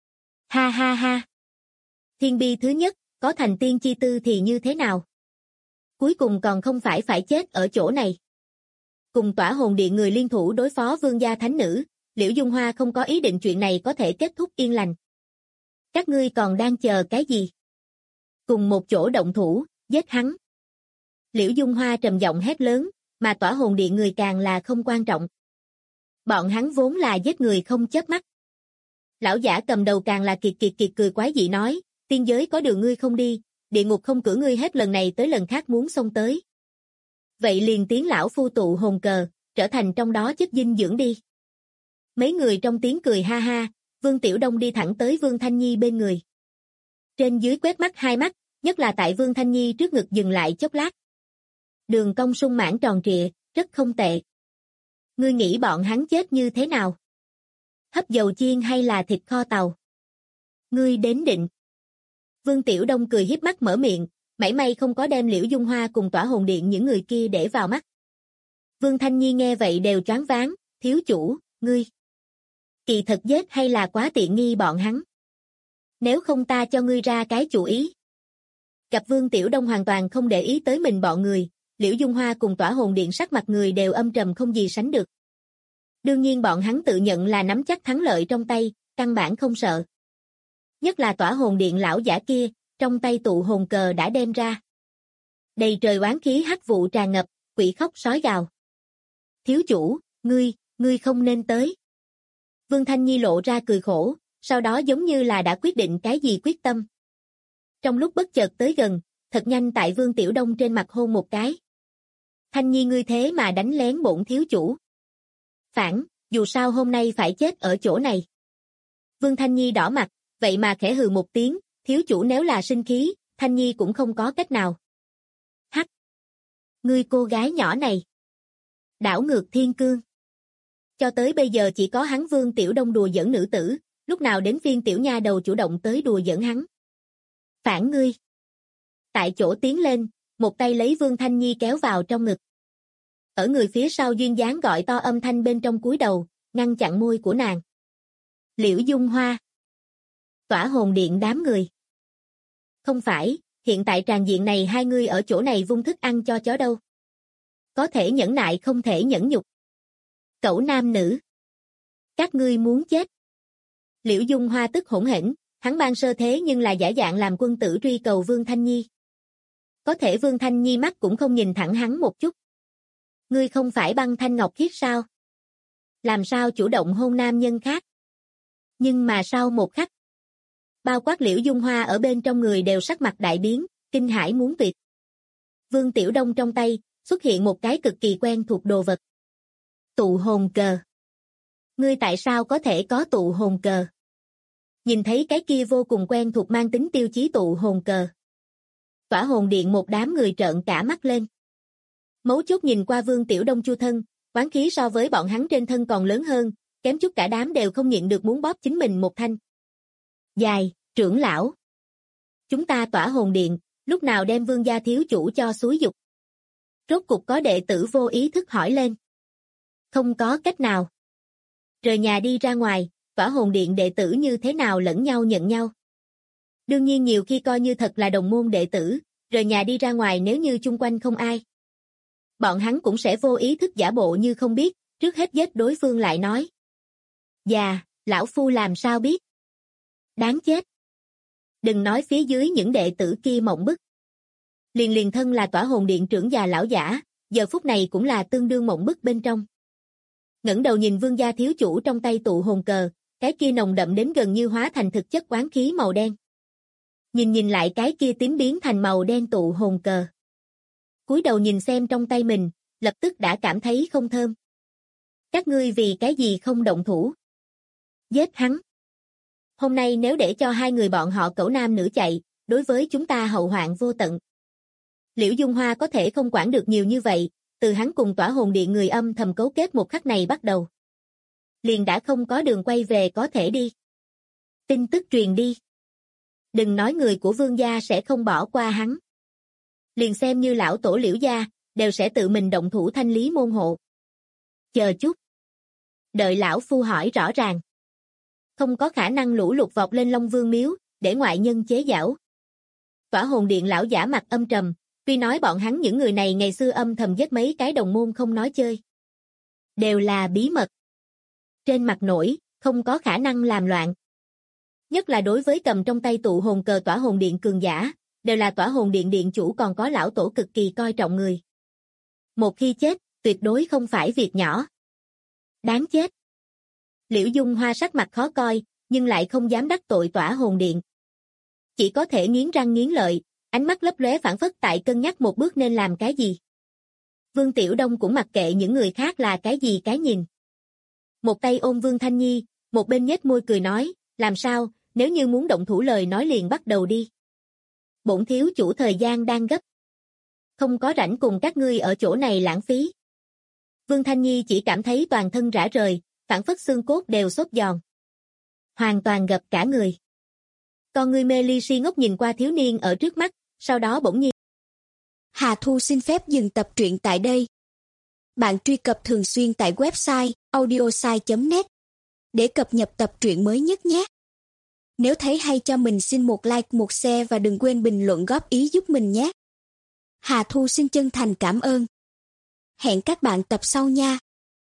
Ha. Thiên bi thứ nhất, có thành tiên chi tư thì như thế nào? Cuối cùng còn không phải chết ở chỗ này. Cùng tỏa hồn điện người liên thủ đối phó Vương gia thánh nữ, Liễu Dung Hoa không có ý định chuyện này có thể kết thúc yên lành. Các ngươi còn đang chờ cái gì? Cùng một chỗ động thủ, giết hắn. Liễu Dung Hoa trầm giọng hét lớn, mà tỏa hồn điện người càng là không quan trọng. Bọn hắn vốn là giết người không chớp mắt. Lão giả cầm đầu càng là kiệt cười quái dị nói, tiên giới có đường ngươi không đi, địa ngục không cửa ngươi hết lần này tới lần khác muốn xông tới. Vậy liền tiến lão phu tụ hồn cờ, trở thành trong đó chất dinh dưỡng đi. Mấy người trong tiếng cười ha ha, Vương Tiểu Đông đi thẳng tới Vương Thanh Nhi bên người. Trên dưới quét mắt hai mắt, nhất là tại Vương Thanh Nhi trước ngực dừng lại chốc lát. Đường cong sung mãn tròn trịa, rất không tệ. Ngươi nghĩ bọn hắn chết như thế nào? Hấp dầu chiên hay là thịt kho tàu? Ngươi đến định. Vương Tiểu Đông cười hiếp mắt mở miệng, mảy may không có đem Liễu Dung Hoa cùng tỏa hồn điện những người kia để vào mắt. Vương Thanh Nhi nghe vậy đều choáng váng, thiếu chủ, ngươi. Kỳ thật giết hay là quá tiện nghi bọn hắn? Nếu không ta cho ngươi ra cái chủ ý. Gặp Vương Tiểu Đông hoàn toàn không để ý tới mình bọn người, Liễu Dung Hoa cùng tỏa hồn điện sắc mặt người đều âm trầm không gì sánh được. Đương nhiên bọn hắn tự nhận là nắm chắc thắng lợi trong tay, căn bản không sợ. Nhất là tỏa hồn điện lão giả kia, trong tay tụ hồn cờ đã đem ra. Đầy trời oán khí hắc vụ tràn ngập, quỷ khóc sói gào. Thiếu chủ, ngươi không nên tới. Vương Thanh Nhi lộ ra cười khổ, sau đó giống như là đã quyết định cái gì quyết tâm. Trong lúc bất chợt tới gần, thật nhanh tại Vương Tiểu Đông trên mặt hôn một cái. Thanh Nhi ngươi thế mà đánh lén bổn thiếu chủ. Phản, dù sao hôm nay phải chết ở chỗ này. Vương Thanh Nhi đỏ mặt, vậy mà khẽ hừ một tiếng, thiếu chủ nếu là sinh khí, Thanh Nhi cũng không có cách nào. Hắc! Ngươi cô gái nhỏ này. Đảo ngược thiên cương. Cho tới bây giờ chỉ có hắn Vương Tiểu Đông đùa giỡn nữ tử, lúc nào đến phiên tiểu nha đầu chủ động tới đùa giỡn hắn. Phản ngươi. Tại chỗ tiến lên, một tay lấy Vương Thanh Nhi kéo vào trong ngực. Ở người phía sau duyên dáng gọi to âm thanh bên trong cúi đầu, ngăn chặn môi của nàng. Liễu Dung Hoa. Tỏa hồn điện đám người. Không phải, hiện tại tràn diện này hai người ở chỗ này vung thức ăn cho chó đâu. Có thể nhẫn nại không thể nhẫn nhục. Cẩu nam nữ. Các ngươi muốn chết. Liễu Dung Hoa tức hỗn hển, hắn ban sơ thế nhưng là giả dạng làm quân tử truy cầu Vương Thanh Nhi. Có thể Vương Thanh Nhi mắt cũng không nhìn thẳng hắn một chút. Ngươi không phải Băng Thanh Ngọc Khiết sao? Làm sao chủ động hôn nam nhân khác? Nhưng mà sau một khắc, bao quát Liễu Dung Hoa ở bên trong người đều sắc mặt đại biến, kinh hãi muốn tuyệt. Vương Tiểu Đông trong tay, xuất hiện một cái cực kỳ quen thuộc đồ vật. Tụ hồn cờ. Ngươi tại sao có thể có tụ hồn cờ? Nhìn thấy cái kia vô cùng quen thuộc mang tính tiêu chí tụ hồn cờ. Tỏa hồn điện một đám người trợn cả mắt lên. Mấu chốt nhìn qua Vương Tiểu Đông chu thân, oán khí so với bọn hắn trên thân còn lớn hơn, kém chút cả đám đều không nhịn được muốn bóp chính mình một thanh. Dài, trưởng lão. Chúng ta tỏa hồn điện, lúc nào đem Vương gia thiếu chủ cho xúi dục? Rốt cục có đệ tử vô ý thức hỏi lên. Không có cách nào. Rời nhà đi ra ngoài, tỏa hồn điện đệ tử như thế nào lẫn nhau nhận nhau. Đương nhiên nhiều khi coi như thật là đồng môn đệ tử, rời nhà đi ra ngoài nếu như chung quanh không ai. Bọn hắn cũng sẽ vô ý thức giả bộ như không biết, trước hết giết đối phương lại nói. Dạ, lão phu làm sao biết? Đáng chết. Đừng nói phía dưới những đệ tử kia mộng bức. Liền thân là tỏa hồn điện trưởng già lão giả, giờ phút này cũng là tương đương mộng bức bên trong. Ngẩng đầu nhìn Vương gia thiếu chủ trong tay tụ hồn cờ, cái kia nồng đậm đến gần như hóa thành thực chất oán khí màu đen. Nhìn lại cái kia tím biến thành màu đen tụ hồn cờ. Cúi đầu nhìn xem trong tay mình, lập tức đã cảm thấy không thơm. Các ngươi vì cái gì không động thủ? Giết hắn. Hôm nay nếu để cho hai người bọn họ cẩu nam nữ chạy, đối với chúng ta hậu hoạn vô tận. Liễu Dung Hoa có thể không quản được nhiều như vậy, từ hắn cùng tỏa hồn điện người âm thầm cấu kết một khắc này bắt đầu. Liền đã không có đường quay về có thể đi. Tin tức truyền đi. Đừng nói người của Vương gia sẽ không bỏ qua hắn. Liền xem như lão tổ Liễu gia, đều sẽ tự mình động thủ thanh lý môn hộ. Chờ chút. Đợi lão phu hỏi rõ ràng. Không có khả năng lũ lụt vọt lên Long Vương miếu, để ngoại nhân chế giảo. Tỏa hồn điện lão giả mặt âm trầm, tuy nói bọn hắn những người này ngày xưa âm thầm giết mấy cái đồng môn không nói chơi. Đều là bí mật. Trên mặt nổi, không có khả năng làm loạn. Nhất là đối với cầm trong tay tụ hồn cờ tỏa hồn điện cường giả, đều là tỏa hồn điện điện chủ còn có lão tổ cực kỳ coi trọng người. Một khi chết, tuyệt đối không phải việc nhỏ. Đáng chết. Liễu Dung Hoa sắc mặt khó coi, nhưng lại không dám đắc tội tỏa hồn điện. Chỉ có thể nghiến răng nghiến lợi, ánh mắt lấp lóe phảng phất tại cân nhắc một bước nên làm cái gì. Vương Tiểu Đông cũng mặc kệ những người khác là cái gì cái nhìn. Một tay ôm Vương Thanh Nhi, một bên nhếch môi cười nói, làm sao, nếu như muốn động thủ lời nói liền bắt đầu đi. Bổn thiếu chủ thời gian đang gấp. Không có rảnh cùng các ngươi ở chỗ này lãng phí. Vương Thanh Nhi chỉ cảm thấy toàn thân rã rời, phảng phất xương cốt đều xốp giòn. Hoàn toàn gập cả người. Con người mê ly si ngốc nhìn qua thiếu niên ở trước mắt, sau đó bỗng nhiên. Hà Thu xin phép dừng tập truyện tại đây. Bạn truy cập thường xuyên tại website audiosai.net để cập nhật tập truyện mới nhất nhé. Nếu thấy hay cho mình xin một like, một share và đừng quên bình luận góp ý giúp mình nhé. Hà Thu xin chân thành cảm ơn. Hẹn các bạn tập sau nha.